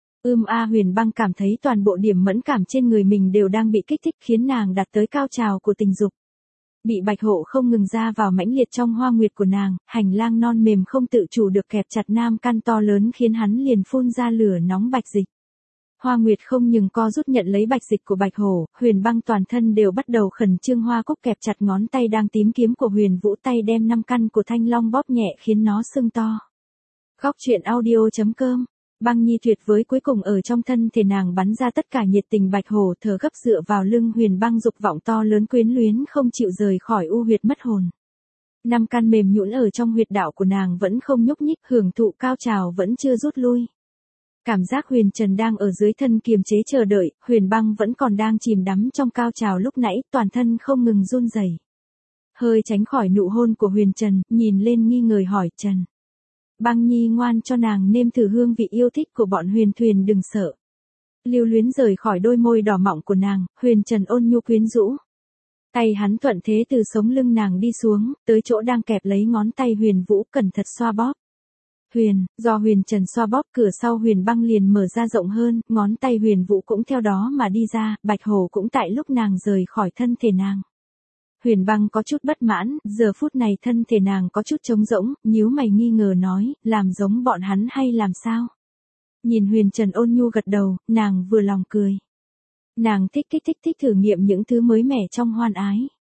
Huyền Băng cảm thấy toàn bộ điểm mẫn cảm trên người mình đều đang bị kích thích khiến nàng đạt tới cao trào của tình dục. Bị Bạch Hổ không ngừng ra vào mãnh liệt trong hoa nguyệt của nàng, hành lang non mềm không tự chủ được kẹp chặt nam căn to lớn khiến hắn liền phun ra lửa nóng bạch dịch. Hoa nguyệt không ngừng co rút nhận lấy bạch dịch của Bạch Hổ, Huyền Băng toàn thân đều bắt đầu khẩn trương, hoa cúc kẹp chặt ngón tay đang tím kiếm của Huyền Vũ, tay đem 5 căn của Thanh Long bóp nhẹ khiến nó sưng to. Cóc truyện audio.com. Băng Nhi tuyệt với cuối cùng ở trong thân thể nàng bắn ra tất cả nhiệt tình. Bạch Hổ thở gấp dựa vào lưng Huyền Băng, dục vọng to lớn quyến luyến không chịu rời khỏi u huyệt mất hồn. 5 căn mềm nhũn ở trong huyệt đạo của nàng vẫn không nhúc nhích, hưởng thụ cao trào vẫn chưa rút lui. Cảm giác Huyền Trần đang ở dưới thân kiềm chế chờ đợi, Huyền Băng vẫn còn đang chìm đắm trong cao trào lúc nãy, toàn thân không ngừng run rẩy. Hơi tránh khỏi nụ hôn của Huyền Trần, nhìn lên nghi ngờ hỏi Trần. Băng Nhi ngoan cho nàng nêm thử hương vị yêu thích của bọn Huyền Thuyền, đừng sợ. Lưu luyến rời khỏi đôi môi đỏ mọng của nàng, Huyền Trần ôn nhu quyến rũ. Tay hắn thuận thế từ sống lưng nàng đi xuống, tới chỗ đang kẹp lấy ngón tay Huyền Vũ, cẩn thận xoa bóp. Do Huyền Trần xoa bóp, cửa sau Huyền Băng liền mở ra rộng hơn, ngón tay Huyền Vũ cũng theo đó mà đi ra, Bạch Hổ cũng tại lúc nàng rời khỏi thân thể nàng. Huyền Băng có chút bất mãn, giờ phút này thân thể nàng có chút trống rỗng, nhíu mày nghi ngờ nói, làm giống bọn hắn hay làm sao? Nhìn Huyền Trần ôn nhu gật đầu, nàng vừa lòng cười. Nàng thích thử nghiệm những thứ mới mẻ trong hoan ái.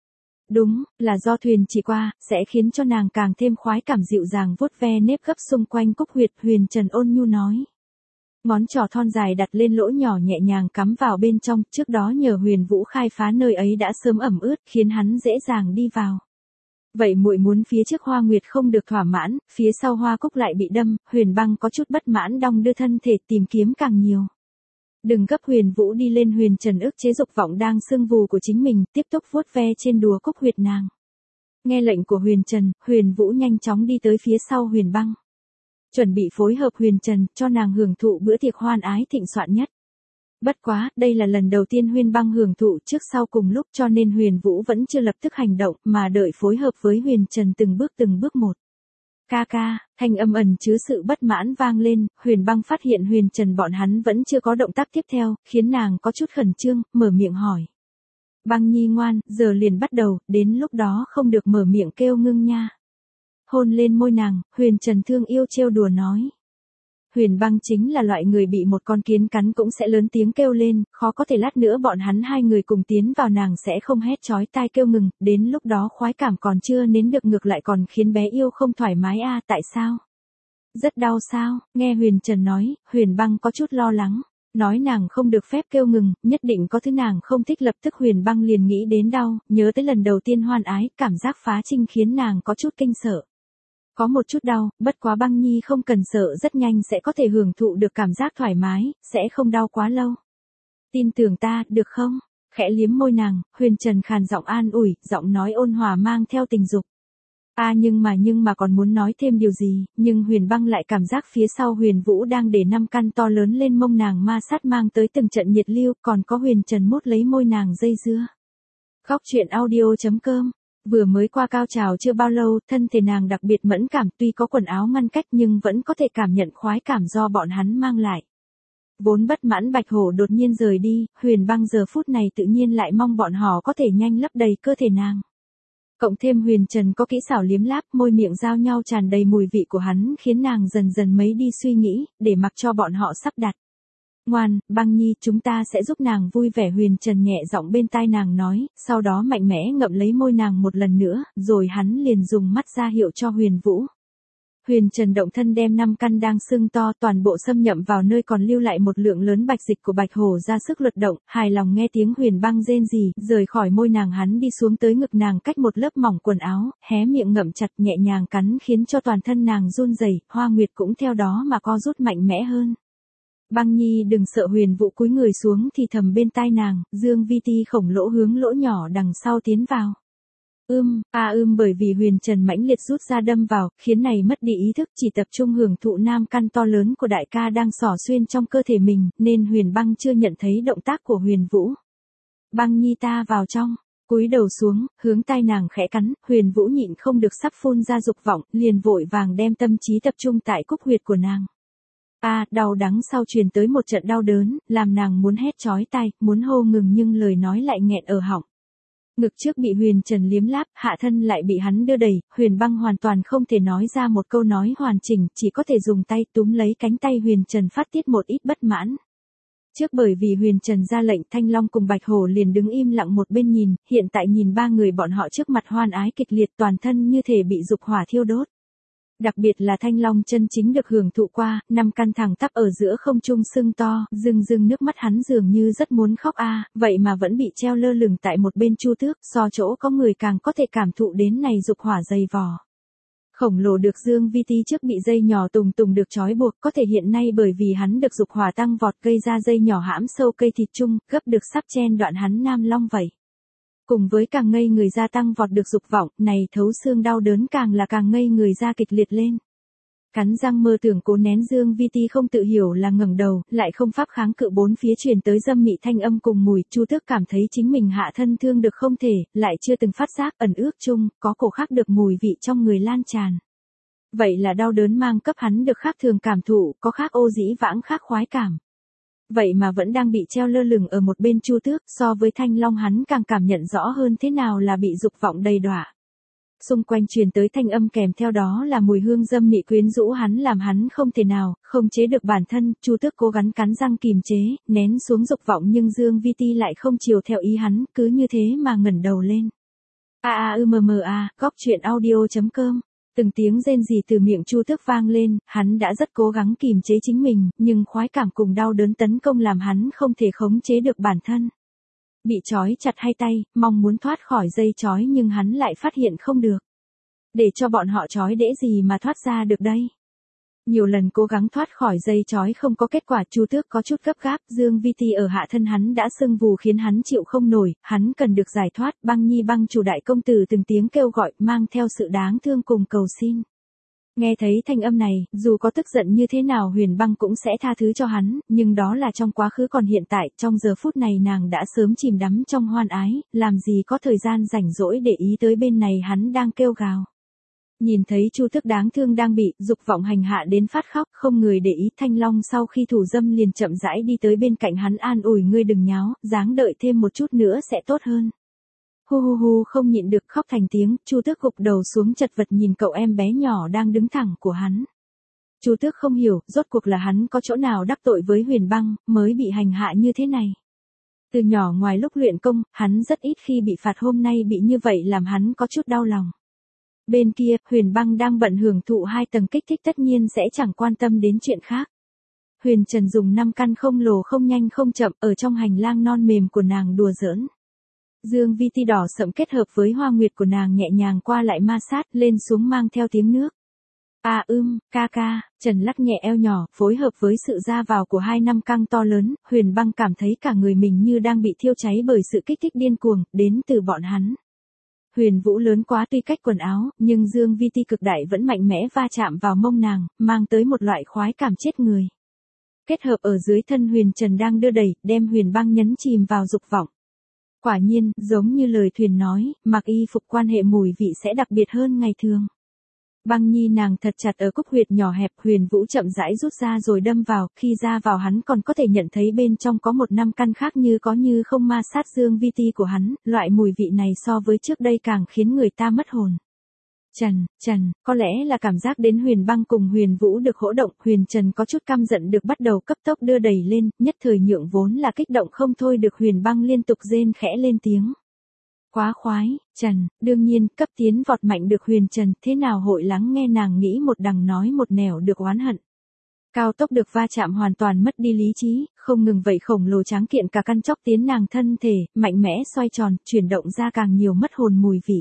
Đúng, là do thuyền chỉ qua, sẽ khiến cho nàng càng thêm khoái cảm dịu dàng vuốt ve nếp gấp xung quanh cúc huyệt, Huyền Trần ôn nhu nói. Ngón trỏ thon dài đặt lên lỗ nhỏ nhẹ nhàng cắm vào bên trong, trước đó nhờ Huyền Vũ khai phá nơi ấy đã sớm ẩm ướt, khiến hắn dễ dàng đi vào. Vậy muội muốn phía trước Hoa Nguyệt không được thỏa mãn, phía sau Hoa Cúc lại bị đâm, Huyền Băng có chút bất mãn đong đưa thân thể tìm kiếm càng nhiều. Đừng gấp, Huyền Vũ đi lên. Huyền Trần ức chế dục vọng đang sưng vù của chính mình, tiếp tục vuốt ve trên đùa cúc huyệt nàng. Nghe lệnh của Huyền Trần, Huyền Vũ nhanh chóng đi tới phía sau Huyền Băng. Chuẩn bị phối hợp Huyền Trần, cho nàng hưởng thụ bữa tiệc hoan ái thịnh soạn nhất. Bất quá, đây là lần đầu tiên Huyền Băng hưởng thụ trước sau cùng lúc, cho nên Huyền Vũ vẫn chưa lập tức hành động, mà đợi phối hợp với Huyền Trần từng bước một. Ca ca, thanh âm ẩn chứa sự bất mãn vang lên, Huyền Băng phát hiện Huyền Trần bọn hắn vẫn chưa có động tác tiếp theo, khiến nàng có chút khẩn trương, mở miệng hỏi. Băng nhi ngoan, giờ liền bắt đầu, đến lúc đó không được mở miệng kêu ngưng nha. Hôn lên môi nàng, Huyền Trần thương yêu trêu đùa nói. Huyền Băng chính là loại người bị một con kiến cắn cũng sẽ lớn tiếng kêu lên, khó có thể lát nữa bọn hắn hai người cùng tiến vào nàng sẽ không hét chói tai kêu ngừng, đến lúc đó khoái cảm còn chưa nếm được ngược lại còn khiến bé yêu không thoải mái à, tại sao? Rất đau sao? Nghe Huyền Trần nói, Huyền Băng có chút lo lắng, nói nàng không được phép kêu ngừng, nhất định có thứ nàng không thích. Lập tức Huyền Băng liền nghĩ đến đau, nhớ tới lần đầu tiên hoan ái, cảm giác phá trinh khiến nàng có chút kinh sợ. Có một chút đau, bất quá Băng nhi không cần sợ, rất nhanh sẽ có thể hưởng thụ được cảm giác thoải mái, sẽ không đau quá lâu. Tin tưởng ta, được không? Khẽ liếm môi nàng, Huyền Trần khàn giọng an ủi, giọng nói ôn hòa mang theo tình dục. Nhưng mà còn muốn nói thêm điều gì, nhưng Huyền Băng lại cảm giác phía sau Huyền Vũ đang để 5 căn to lớn lên mông nàng ma sát mang tới từng trận nhiệt lưu, còn có Huyền Trần mút lấy môi nàng dây dưa. Góc truyện audio.com. Vừa mới qua cao trào chưa bao lâu, thân thể nàng đặc biệt mẫn cảm, tuy có quần áo ngăn cách nhưng vẫn có thể cảm nhận khoái cảm do bọn hắn mang lại. Vốn bất mãn Bạch Hổ đột nhiên rời đi, Huyền Băng giờ phút này tự nhiên lại mong bọn họ có thể nhanh lấp đầy cơ thể nàng. Cộng thêm Huyền Trần có kỹ xảo liếm láp, môi miệng giao nhau tràn đầy mùi vị của hắn khiến nàng dần dần mấy đi suy nghĩ, để mặc cho bọn họ sắp đặt. Ngoan, Băng nhi, chúng ta sẽ giúp nàng vui vẻ. Huyền Trần nhẹ giọng bên tai nàng nói, sau đó mạnh mẽ ngậm lấy môi nàng một lần nữa, rồi hắn liền dùng mắt ra hiệu cho Huyền Vũ. Huyền Trần động thân đem 5 căn đang sưng to toàn bộ xâm nhậm vào nơi còn lưu lại một lượng lớn bạch dịch của Bạch Hổ ra sức luật động, hài lòng nghe tiếng Huyền Băng rên rỉ, rời khỏi môi nàng hắn đi xuống tới ngực nàng cách một lớp mỏng quần áo, hé miệng ngậm chặt nhẹ nhàng cắn khiến cho toàn thân nàng run rẩy, Hoa Nguyệt cũng theo đó mà co rút mạnh mẽ hơn. Băng nhi đừng sợ. Huyền Vũ cúi người xuống thì thầm bên tai nàng, Dương Vi Ti khổng lỗ hướng lỗ nhỏ đằng sau tiến vào. Bởi vì Huyền Trần mãnh liệt rút ra đâm vào, khiến này mất đi ý thức, chỉ tập trung hưởng thụ 5 căn to lớn của đại ca đang xỏ xuyên trong cơ thể mình, nên Huyền Băng chưa nhận thấy động tác của Huyền Vũ. Băng nhi ta vào trong. Cúi đầu xuống, hướng tai nàng khẽ cắn, Huyền Vũ nhịn không được sắp phun ra dục vọng, liền vội vàng đem tâm trí tập trung tại cúc huyệt của nàng. Đau đắng sau truyền tới một trận đau đớn, làm nàng muốn hét chói tai, muốn hô ngừng nhưng lời nói lại nghẹn ở họng. Ngực trước bị Huyền Trần liếm láp, hạ thân lại bị hắn đưa đẩy, Huyền Băng hoàn toàn không thể nói ra một câu nói hoàn chỉnh, chỉ có thể dùng tay túm lấy cánh tay Huyền Trần phát tiết một ít bất mãn. Trước bởi vì Huyền Trần ra lệnh, Thanh Long cùng Bạch Hổ liền đứng im lặng một bên nhìn, hiện tại nhìn 3 người bọn họ trước mặt hoan ái kịch liệt, toàn thân như thể bị dục hỏa thiêu đốt. Đặc biệt là Thanh Long chân chính được hưởng thụ qua, 5 căn thẳng tắp ở giữa không trung sưng to, rưng nước mắt hắn dường như rất muốn khóc vậy mà vẫn bị treo lơ lửng tại một bên Chu Tước, so chỗ có người càng có thể cảm thụ đến này dục hỏa dày vò. Khổng lồ được Dương Vi Ti trước bị dây nhỏ tùng được trói buộc, có thể hiện nay bởi vì hắn được dục hỏa tăng vọt gây ra dây nhỏ hãm sâu cây thịt chung, gấp được sắp chen đoạn hắn Nam Long vậy. Cùng với càng ngây người ra tăng vọt được dục vọng, này thấu xương đau đớn càng là càng ngây người ra kịch liệt lên. Cắn răng mơ tưởng cố nén, Dương Vi Ti không tự hiểu là ngẩng đầu, lại không pháp kháng cự bốn phía truyền tới dâm mị thanh âm cùng mùi. Chu Tước cảm thấy chính mình hạ thân thương được không thể, lại chưa từng phát giác, ẩn ước chung, có cổ khác được mùi vị trong người lan tràn. Vậy là đau đớn mang cấp hắn được khác thường cảm thụ, có khác ô dĩ vãng khác khoái cảm. Vậy mà vẫn đang bị treo lơ lửng ở một bên Chu Tước, so với Thanh Long hắn càng cảm nhận rõ hơn thế nào là bị dục vọng đầy đọa. Xung quanh truyền tới thanh âm kèm theo đó là mùi hương dâm mị quyến rũ hắn làm hắn không thể nào không chế được bản thân. Chu Tước cố gắng cắn răng kìm chế, nén xuống dục vọng nhưng Dương Vi Ti lại không chiều theo ý hắn, cứ như thế mà ngẩng đầu lên. Góc truyện audio.com. Từng tiếng rên rỉ từ miệng Chu Tước vang lên, hắn đã rất cố gắng kìm chế chính mình, nhưng khoái cảm cùng đau đớn tấn công làm hắn không thể khống chế được bản thân. Bị trói chặt hai tay, mong muốn thoát khỏi dây trói nhưng hắn lại phát hiện không được. Để cho bọn họ trói đễ gì mà thoát ra được đây? Nhiều lần cố gắng thoát khỏi dây trói không có kết quả, Chu Tước có chút gấp gáp, Dương Vi Ti ở hạ thân hắn đã sưng vù khiến hắn chịu không nổi, hắn cần được giải thoát. Băng Nhi Băng chủ đại công tử từng tiếng kêu gọi, mang theo sự đáng thương cùng cầu xin. Nghe thấy thanh âm này, dù có tức giận như thế nào Huyền Băng cũng sẽ tha thứ cho hắn, nhưng đó là trong quá khứ, còn hiện tại, trong giờ phút này nàng đã sớm chìm đắm trong hoan ái, làm gì có thời gian rảnh rỗi để ý tới bên này hắn đang kêu gào. Nhìn thấy Chu Tước đáng thương đang bị dục vọng hành hạ đến phát khóc, không người để ý, Thanh Long sau khi thủ dâm liền chậm rãi đi tới bên cạnh hắn an ủi, ngươi đừng nháo, ráng đợi thêm một chút nữa sẽ tốt hơn. Hu hu hu, không nhịn được khóc thành tiếng, Chu Tước gục đầu xuống chật vật nhìn cậu em bé nhỏ đang đứng thẳng của hắn. Chu Tước không hiểu, rốt cuộc là hắn có chỗ nào đắc tội với Huyền Băng, mới bị hành hạ như thế này. Từ nhỏ ngoài lúc luyện công, hắn rất ít khi bị phạt, hôm nay bị như vậy làm hắn có chút đau lòng. Bên kia, Huyền Băng đang bận hưởng thụ 2 tầng kích thích, tất nhiên sẽ chẳng quan tâm đến chuyện khác. Huyền Trần dùng 5 căn không lồ không nhanh không chậm ở trong hành lang non mềm của nàng đùa giỡn. Dương Vi Ti đỏ sẫm kết hợp với hoa nguyệt của nàng nhẹ nhàng qua lại ma sát lên xuống mang theo tiếng nước. Ca ca, Trần lắc nhẹ eo nhỏ, phối hợp với sự ra vào của 2 năm căng to lớn, Huyền Băng cảm thấy cả người mình như đang bị thiêu cháy bởi sự kích thích điên cuồng, đến từ bọn hắn. Huyền Vũ lớn quá tuy cách quần áo, nhưng Dương Vi Ti cực đại vẫn mạnh mẽ va chạm vào mông nàng, mang tới một loại khoái cảm chết người. Kết hợp ở dưới thân Huyền Trần đang đưa đẩy, đem Huyền Băng nhấn chìm vào dục vọng. Quả nhiên, giống như lời thuyền nói, mặc y phục quan hệ mùi vị sẽ đặc biệt hơn ngày thường. Băng Nhi nàng thật chặt ở cúc huyệt nhỏ hẹp, Huyền Vũ chậm rãi rút ra rồi đâm vào, khi ra vào hắn còn có thể nhận thấy bên trong có một 5 căn khác như có như không ma sát Dương Vi Ti của hắn, loại mùi vị này so với trước đây càng khiến người ta mất hồn. Trần, có lẽ là cảm giác đến Huyền Băng cùng Huyền Vũ được hỗ động, Huyền Trần có chút căm giận được bắt đầu cấp tốc đưa đẩy lên, nhất thời nhượng vốn là kích động không thôi được Huyền Băng liên tục rên khẽ lên tiếng. Quá khoái, Trần, đương nhiên, cấp tiến vọt mạnh được Huyền Trần, thế nào hội lắng nghe nàng nghĩ một đằng nói một nẻo được oán hận. Cao tốc được va chạm hoàn toàn mất đi lý trí, không ngừng vậy khổng lồ tráng kiện cả căn chóc tiến nàng thân thể, mạnh mẽ xoay tròn, chuyển động ra càng nhiều mất hồn mùi vị.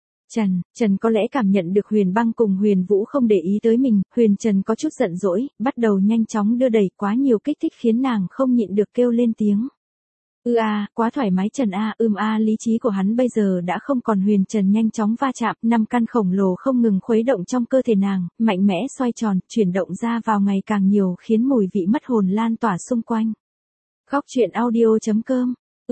Trần có lẽ cảm nhận được Huyền Băng cùng Huyền Vũ không để ý tới mình, Huyền Trần có chút giận dỗi, bắt đầu nhanh chóng đưa đẩy, quá nhiều kích thích khiến nàng không nhịn được kêu lên tiếng. Quá thoải mái Trần lý trí của hắn bây giờ đã không còn. Huyền Trần nhanh chóng va chạm, 5 căn khổng lồ không ngừng khuấy động trong cơ thể nàng, mạnh mẽ xoay tròn, chuyển động ra vào ngày càng nhiều khiến mùi vị mất hồn lan tỏa xung quanh. Góc truyện audio.com.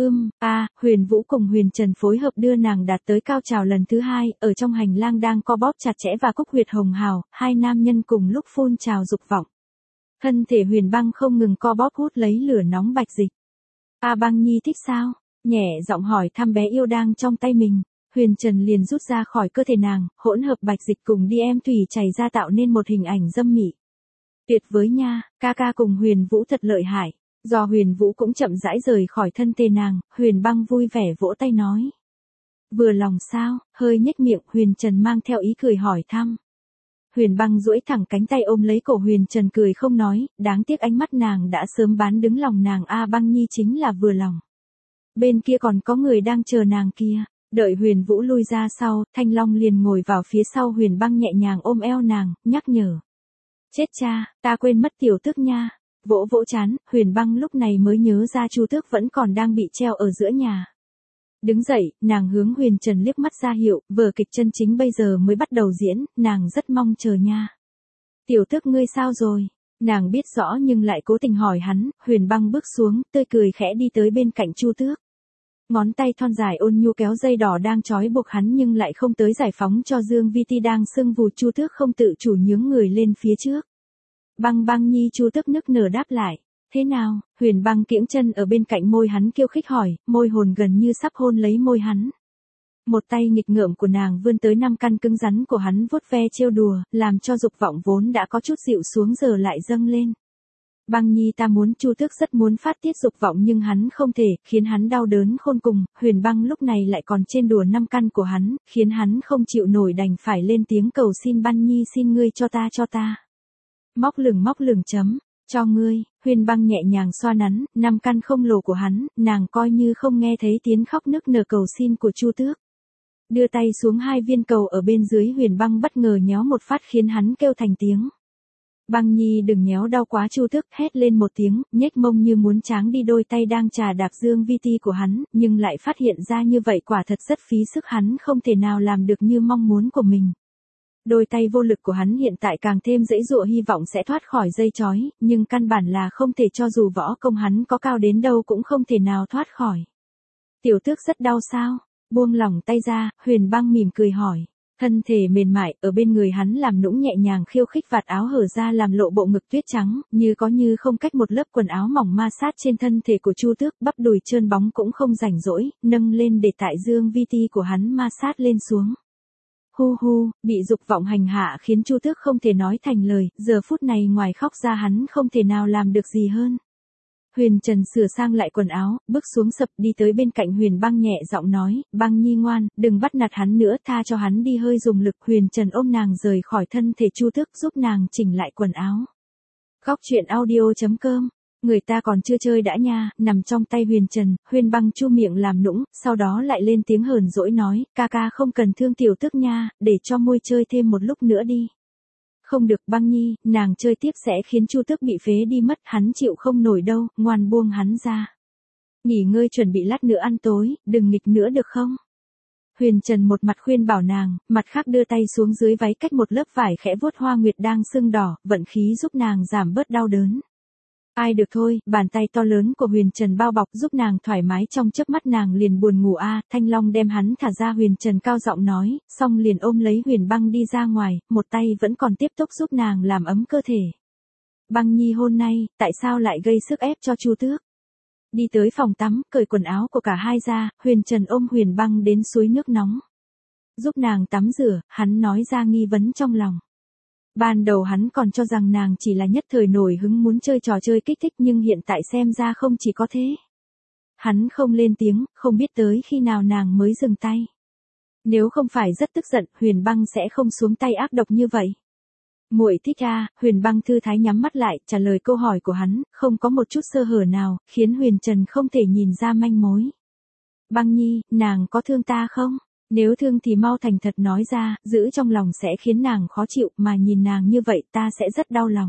Huyền Vũ cùng Huyền Trần phối hợp đưa nàng đạt tới cao trào lần thứ 2, ở trong hành lang đang co bóp chặt chẽ và cúc huyệt hồng hào, 2 nam nhân cùng lúc phun trào dục vọng. Thân thể Huyền Băng không ngừng co bóp hút lấy lửa nóng bạch dịch. Băng Nhi thích sao? Nhẹ giọng hỏi thăm bé yêu đang trong tay mình. Huyền Trần liền rút ra khỏi cơ thể nàng, hỗn hợp bạch dịch cùng đi em thủy chảy ra tạo nên một hình ảnh dâm mị. Tuyệt với nha, ca ca cùng Huyền Vũ thật lợi hại. Do Huyền Vũ cũng chậm rãi rời khỏi thân thể nàng, Huyền Băng vui vẻ vỗ tay nói. Vừa lòng sao? Hơi nhếch miệng, Huyền Trần mang theo ý cười hỏi thăm. Huyền Băng duỗi thẳng cánh tay ôm lấy cổ Huyền Trần cười không nói, đáng tiếc ánh mắt nàng đã sớm bán đứng lòng nàng. Băng Nhi chính là vừa lòng. Bên kia còn có người đang chờ nàng kia. Đợi Huyền Vũ lui ra sau, Thanh Long liền ngồi vào phía sau Huyền Băng nhẹ nhàng ôm eo nàng, nhắc nhở. Chết cha, ta quên mất tiểu tước nha. Vỗ vỗ chán, Huyền Băng lúc này mới nhớ ra Chu Tước vẫn còn đang bị treo ở giữa nhà. Đứng dậy, nàng hướng Huyền Trần liếc mắt ra hiệu, vở kịch chân chính bây giờ mới bắt đầu diễn, nàng rất mong chờ nha. Tiểu Tước ngươi sao rồi? Nàng biết rõ nhưng lại cố tình hỏi hắn. Huyền Băng bước xuống, tươi cười khẽ đi tới bên cạnh Chu Tước. Ngón tay thon dài ôn nhu kéo dây đỏ đang trói buộc hắn nhưng lại không tới giải phóng cho Dương Vi Ti đang sưng vù. Chu Tước không tự chủ nhướng người lên phía trước. Băng Nhi, Chu Tước nức nở đáp lại. Thế nào? Huyền Băng kiễng chân ở bên cạnh môi hắn khiêu khích hỏi, môi hồn gần như sắp hôn lấy môi hắn. Một tay nghịch ngợm của nàng vươn tới 5 căn cứng rắn của hắn vuốt ve trêu đùa, làm cho dục vọng vốn đã có chút dịu xuống giờ lại dâng lên. Băng Nhi ta muốn Chu Tước rất muốn phát tiết dục vọng nhưng hắn không thể, khiến hắn đau đớn khôn cùng, Huyền Băng lúc này lại còn trên đùa 5 căn của hắn, khiến hắn không chịu nổi đành phải lên tiếng cầu xin Băng Nhi xin ngươi cho ta. Móc lửng chấm, cho ngươi, Huyền Băng nhẹ nhàng xoa nắn, 5 căn không lồ của hắn, nàng coi như không nghe thấy tiếng khóc nức nở cầu xin của Chu Tước. Đưa tay xuống 2 viên cầu ở bên dưới Huyền Băng bất ngờ nhéo một phát khiến hắn kêu thành tiếng. Băng Nhi đừng nhéo đau quá, Chu Tước hét lên một tiếng, nhếch mông như muốn tráng đi đôi tay đang chà đạp dương vi ti của hắn, nhưng lại phát hiện ra như vậy quả thật rất phí sức, hắn không thể nào làm được như mong muốn của mình. Đôi tay vô lực của hắn hiện tại càng thêm giãy giụa hy vọng sẽ thoát khỏi dây trói, nhưng căn bản là không thể, cho dù võ công hắn có cao đến đâu cũng không thể nào thoát khỏi. Tiểu Tước rất đau sao? Buông lỏng tay ra, Huyền Băng mỉm cười hỏi. Thân thể mềm mại, ở bên người hắn làm nũng nhẹ nhàng khiêu khích, vạt áo hở ra làm lộ bộ ngực tuyết trắng, như có như không cách một lớp quần áo mỏng ma sát trên thân thể của Chu Tước, bắp đùi trơn bóng cũng không rảnh rỗi, nâng lên để tại dương vi ti của hắn ma sát lên xuống. Hu hu, bị dục vọng hành hạ khiến Chu Tước không thể nói thành lời, giờ phút này ngoài khóc ra hắn không thể nào làm được gì hơn. Huyền Trần sửa sang lại quần áo, bước xuống sập đi tới bên cạnh Huyền Băng nhẹ giọng nói, Băng Nhi ngoan, đừng bắt nạt hắn nữa, tha cho hắn đi, hơi dùng lực. Huyền Trần ôm nàng rời khỏi thân thể Chu Tước, giúp nàng chỉnh lại quần áo. Góc truyện audio.com, người ta còn chưa chơi đã nha, nằm trong tay Huyền Trần, Huyền Băng chu miệng làm nũng, sau đó lại lên tiếng hờn dỗi nói, ca ca không cần thương Tiểu Tước nha, để cho môi chơi thêm một lúc nữa đi. Không được Băng Nhi, nàng chơi tiếp sẽ khiến Chu Tước bị phế đi mất, hắn chịu không nổi đâu, ngoan buông hắn ra. Nghỉ ngơi chuẩn bị lát nữa ăn tối, đừng nghịch nữa được không? Huyền Trần một mặt khuyên bảo nàng, mặt khác đưa tay xuống dưới váy cách một lớp vải khẽ vuốt hoa nguyệt đang sưng đỏ, vận khí giúp nàng giảm bớt đau đớn. Ai được thôi, bàn tay to lớn của Huyền Trần bao bọc giúp nàng thoải mái, trong chớp mắt nàng liền buồn ngủ. Thanh Long đem hắn thả ra, Huyền Trần cao giọng nói, xong liền ôm lấy Huyền Băng đi ra ngoài, một tay vẫn còn tiếp tục giúp nàng làm ấm cơ thể. Băng Nhi hôm nay, tại sao lại gây sức ép cho Chu Tước? Đi tới phòng tắm, cởi quần áo của cả hai ra, Huyền Trần ôm Huyền Băng đến suối nước nóng. Giúp nàng tắm rửa, hắn nói ra nghi vấn trong lòng. Ban đầu hắn còn cho rằng nàng chỉ là nhất thời nổi hứng muốn chơi trò chơi kích thích, nhưng hiện tại xem ra không chỉ có thế. Hắn không lên tiếng, không biết tới khi nào nàng mới dừng tay. Nếu không phải rất tức giận, Huyền Băng sẽ không xuống tay ác độc như vậy. Muội thích à? Huyền Băng thư thái nhắm mắt lại, trả lời câu hỏi của hắn, không có một chút sơ hở nào, khiến Huyền Trần không thể nhìn ra manh mối. Băng Nhi, nàng có thương ta không? Nếu thương thì mau thành thật nói ra, giữ trong lòng sẽ khiến nàng khó chịu, mà nhìn nàng như vậy ta sẽ rất đau lòng.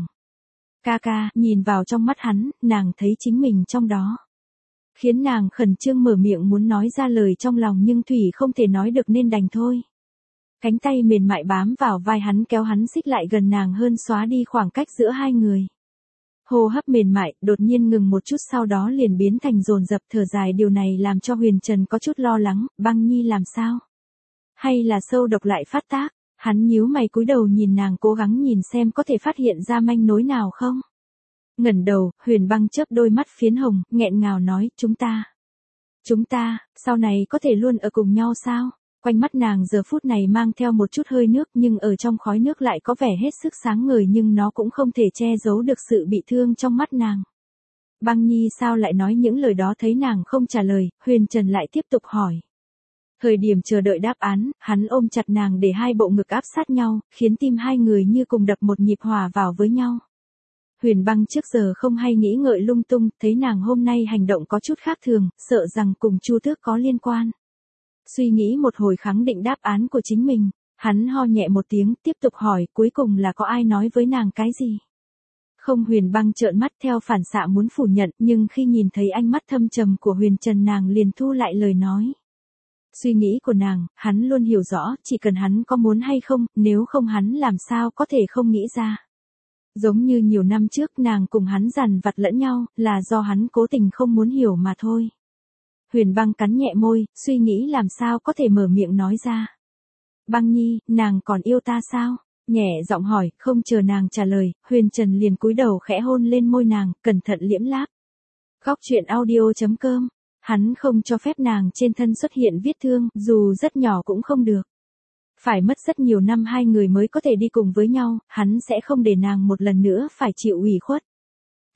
Ca ca, nhìn vào trong mắt hắn, nàng thấy chính mình trong đó. Khiến nàng khẩn trương mở miệng muốn nói ra lời trong lòng nhưng thủy không thể nói được nên đành thôi. Cánh tay mềm mại bám vào vai hắn, kéo hắn xích lại gần nàng hơn, xóa đi khoảng cách giữa hai người. Hô hấp mềm mại, đột nhiên ngừng một chút, sau đó liền biến thành dồn dập thở dài, điều này làm cho Huyền Trần có chút lo lắng, Băng Nhi làm sao? Hay là sâu độc lại phát tác? Hắn nhíu mày cúi đầu nhìn nàng, cố gắng nhìn xem có thể phát hiện ra manh mối nào không. Ngẩng đầu, Huyền Băng chớp đôi mắt phiến hồng, nghẹn ngào nói, chúng ta, sau này có thể luôn ở cùng nhau sao? Quanh mắt nàng giờ phút này mang theo một chút hơi nước, nhưng ở trong khói nước lại có vẻ hết sức sáng ngời, nhưng nó cũng không thể che giấu được sự bị thương trong mắt nàng. Băng Nhi sao lại nói những lời đó? Thấy nàng không trả lời, Huyền Trần lại tiếp tục hỏi. Thời điểm chờ đợi đáp án, hắn ôm chặt nàng để hai bộ ngực áp sát nhau, khiến tim hai người như cùng đập một nhịp, hòa vào với nhau. Huyền Băng trước giờ không hay nghĩ ngợi lung tung, thấy nàng hôm nay hành động có chút khác thường, sợ rằng cùng Chu Tước có liên quan. Suy nghĩ một hồi khẳng định đáp án của chính mình, hắn ho nhẹ một tiếng, tiếp tục hỏi, cuối cùng là có ai nói với nàng cái gì? Không. Huyền Băng trợn mắt theo phản xạ muốn phủ nhận, nhưng khi nhìn thấy ánh mắt thâm trầm của Huyền Trần nàng liền thu lại lời nói. Suy nghĩ của nàng, hắn luôn hiểu rõ, chỉ cần hắn có muốn hay không, nếu không hắn làm sao có thể không nghĩ ra. Giống như nhiều năm trước nàng cùng hắn dằn vặt lẫn nhau, là do hắn cố tình không muốn hiểu mà thôi. Huyền Băng cắn nhẹ môi, suy nghĩ làm sao có thể mở miệng nói ra. Băng Nhi, nàng còn yêu ta sao? Nhẹ giọng hỏi, không chờ nàng trả lời, Huyền Trần liền cúi đầu khẽ hôn lên môi nàng, cẩn thận liễm láp. Góc truyện audio.com, hắn không cho phép nàng trên thân xuất hiện vết thương, dù rất nhỏ cũng không được. Phải mất rất nhiều năm hai người mới có thể đi cùng với nhau, hắn sẽ không để nàng một lần nữa phải chịu ủy khuất.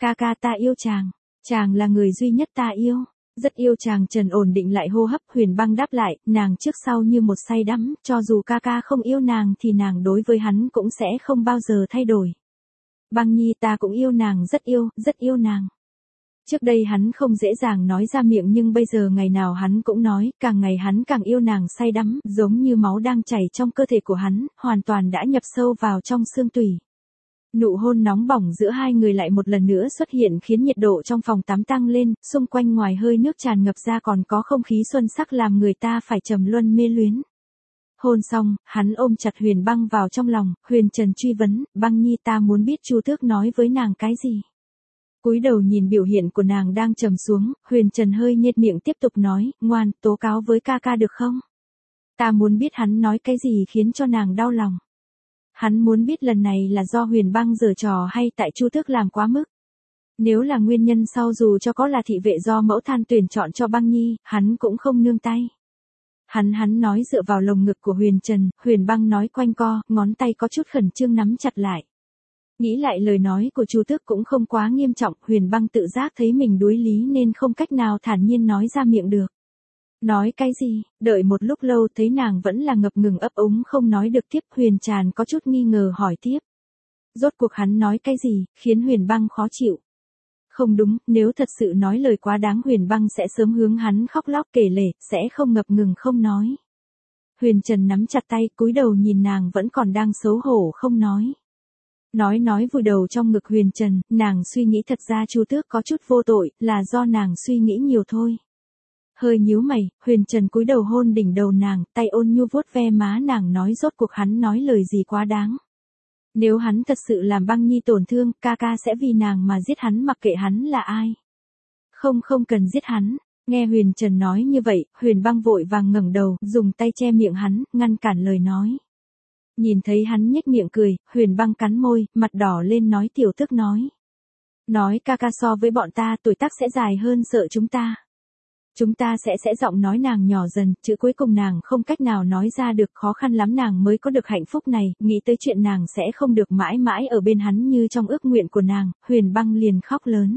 Ca ca ta yêu chàng là người duy nhất ta yêu. Rất yêu chàng. Trần ổn định lại hô hấp, Huyền Băng đáp lại, nàng trước sau như một say đắm, cho dù ca ca không yêu nàng thì nàng đối với hắn cũng sẽ không bao giờ thay đổi. Băng Nhi, ta cũng yêu nàng, rất yêu nàng. Trước đây hắn không dễ dàng nói ra miệng nhưng bây giờ ngày nào hắn cũng nói, càng ngày hắn càng yêu nàng say đắm, giống như máu đang chảy trong cơ thể của hắn, hoàn toàn đã nhập sâu vào trong xương tủy. Nụ hôn nóng bỏng giữa hai người lại một lần nữa xuất hiện khiến nhiệt độ trong phòng tắm tăng lên, xung quanh ngoài hơi nước tràn ngập ra còn có không khí xuân sắc làm người ta phải trầm luân mê luyến. Hôn xong, hắn ôm chặt Huyền Băng vào trong lòng, Huyền Trần truy vấn, Băng Nhi, ta muốn biết Chu Tước nói với nàng cái gì. Cúi đầu nhìn biểu hiện của nàng đang trầm xuống, Huyền Trần hơi nhếch miệng tiếp tục nói, ngoan, tố cáo với ca ca được không? Ta muốn biết hắn nói cái gì khiến cho nàng đau lòng. Hắn muốn biết lần này là do Huyền Băng giở trò hay tại Chu Tước làm quá mức. Nếu là nguyên nhân sau dù cho có là thị vệ do mẫu than tuyển chọn cho Băng Nhi, hắn cũng không nương tay. Hắn nói dựa vào lồng ngực của Huyền Trần, Huyền Băng nói quanh co, ngón tay có chút khẩn trương nắm chặt lại. Nghĩ lại lời nói của Chu Tước cũng không quá nghiêm trọng, Huyền Băng tự giác thấy mình đuối lý nên không cách nào thản nhiên nói ra miệng được. Nói cái gì? Đợi một lúc lâu thấy nàng vẫn là ngập ngừng ấp úng không nói được tiếp, Huyền Tràn có chút nghi ngờ hỏi tiếp. Rốt cuộc hắn nói cái gì, khiến Huyền Băng khó chịu. Không đúng, nếu thật sự nói lời quá đáng Huyền Băng sẽ sớm hướng hắn khóc lóc kể lể, sẽ không ngập ngừng không nói. Huyền Trần nắm chặt tay, cúi đầu nhìn nàng vẫn còn đang xấu hổ không nói. Nói vùi đầu trong ngực Huyền Trần, nàng suy nghĩ thật ra Chu Tước có chút vô tội, là do nàng suy nghĩ nhiều thôi. Hơi nhíu mày, Huyền Trần cúi đầu hôn đỉnh đầu nàng, tay ôn nhu vuốt ve má nàng nói rốt cuộc hắn nói lời gì quá đáng. Nếu hắn thật sự làm Băng Nhi tổn thương, ca ca sẽ vì nàng mà giết hắn mặc kệ hắn là ai. Không cần giết hắn. Nghe Huyền Trần nói như vậy, Huyền Băng vội vàng ngẩng đầu, dùng tay che miệng hắn, ngăn cản lời nói. Nhìn thấy hắn nhếch miệng cười, Huyền Băng cắn môi, mặt đỏ lên nói tiểu tước nói. Nói ca ca so với bọn ta tuổi tác sẽ dài hơn sợ chúng ta. Chúng ta sẽ giọng nói nàng nhỏ dần, chữ cuối cùng nàng không cách nào nói ra được, khó khăn lắm nàng mới có được hạnh phúc này, nghĩ tới chuyện nàng sẽ không được mãi mãi ở bên hắn như trong ước nguyện của nàng, Huyền Băng liền khóc lớn.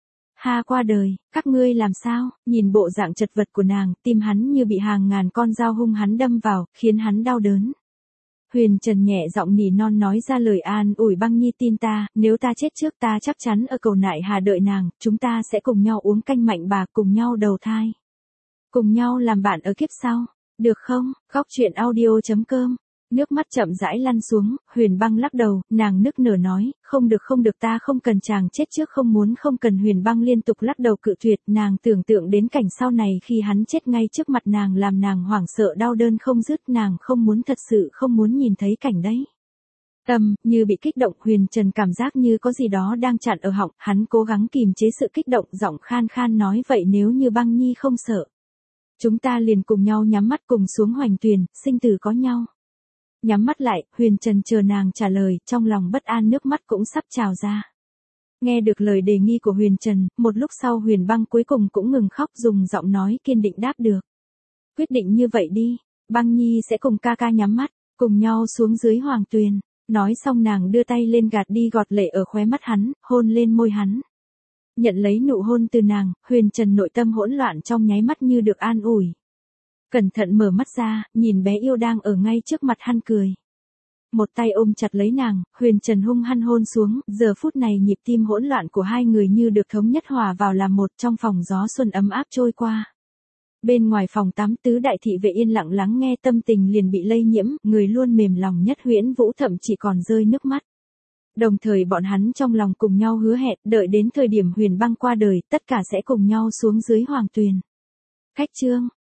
Ha qua đời, các ngươi làm sao? Nhìn bộ dạng chật vật của nàng, tim hắn như bị hàng ngàn con dao hung hắn đâm vào, khiến hắn đau đớn. Huyền Trần nhẹ giọng nỉ non nói ra lời an ủi Băng Nhi tin ta, nếu ta chết trước ta chắc chắn ở cầu nại hà đợi nàng, chúng ta sẽ cùng nhau uống canh mạnh bà, cùng nhau đầu thai. Cùng nhau làm bạn ở kiếp sau, được không? Góc truyện audio.com. Nước mắt chậm rãi lăn xuống, Huyền Băng lắc đầu, nàng nức nở nói, không được ta không cần chàng chết trước không cần. Huyền Băng liên tục lắc đầu cự tuyệt, nàng tưởng tượng đến cảnh sau này khi hắn chết ngay trước mặt nàng làm nàng hoảng sợ đau đớn không dứt, nàng thật sự không muốn nhìn thấy cảnh đấy. Tâm, như bị kích động, Huyền Trần cảm giác như có gì đó đang chặn ở họng, hắn cố gắng kìm chế sự kích động, giọng khan khan nói vậy nếu như Băng Nhi không sợ. Chúng ta liền cùng nhau nhắm mắt cùng xuống hoành tuyền, sinh tử có nhau. Nhắm mắt lại, Huyền Trần chờ nàng trả lời, trong lòng bất an nước mắt cũng sắp trào ra. Nghe được lời đề nghị của Huyền Trần, một lúc sau Huyền Băng cuối cùng cũng ngừng khóc dùng giọng nói kiên định đáp được. Quyết định như vậy đi, Băng Nhi sẽ cùng ca ca nhắm mắt, cùng nhau xuống dưới hoàng tuyền. Nói xong nàng đưa tay lên gạt đi giọt lệ ở khóe mắt hắn, hôn lên môi hắn. Nhận lấy nụ hôn từ nàng, Huyền Trần nội tâm hỗn loạn trong nháy mắt như được an ủi. Cẩn thận mở mắt ra, nhìn bé yêu đang ở ngay trước mặt hắn cười. Một tay ôm chặt lấy nàng, Huyền Trần hung hăng hôn xuống, giờ phút này nhịp tim hỗn loạn của hai người như được thống nhất hòa vào làm một, trong phòng gió xuân ấm áp trôi qua. Bên ngoài phòng tắm tứ đại thị vệ yên lặng lắng nghe tâm tình liền bị lây nhiễm, người luôn mềm lòng nhất Huyễn Vũ thậm chỉ còn rơi nước mắt. Đồng thời bọn hắn trong lòng cùng nhau hứa hẹn, đợi đến thời điểm Huyền Băng qua đời, tất cả sẽ cùng nhau xuống dưới hoàng tuyền. Khách chương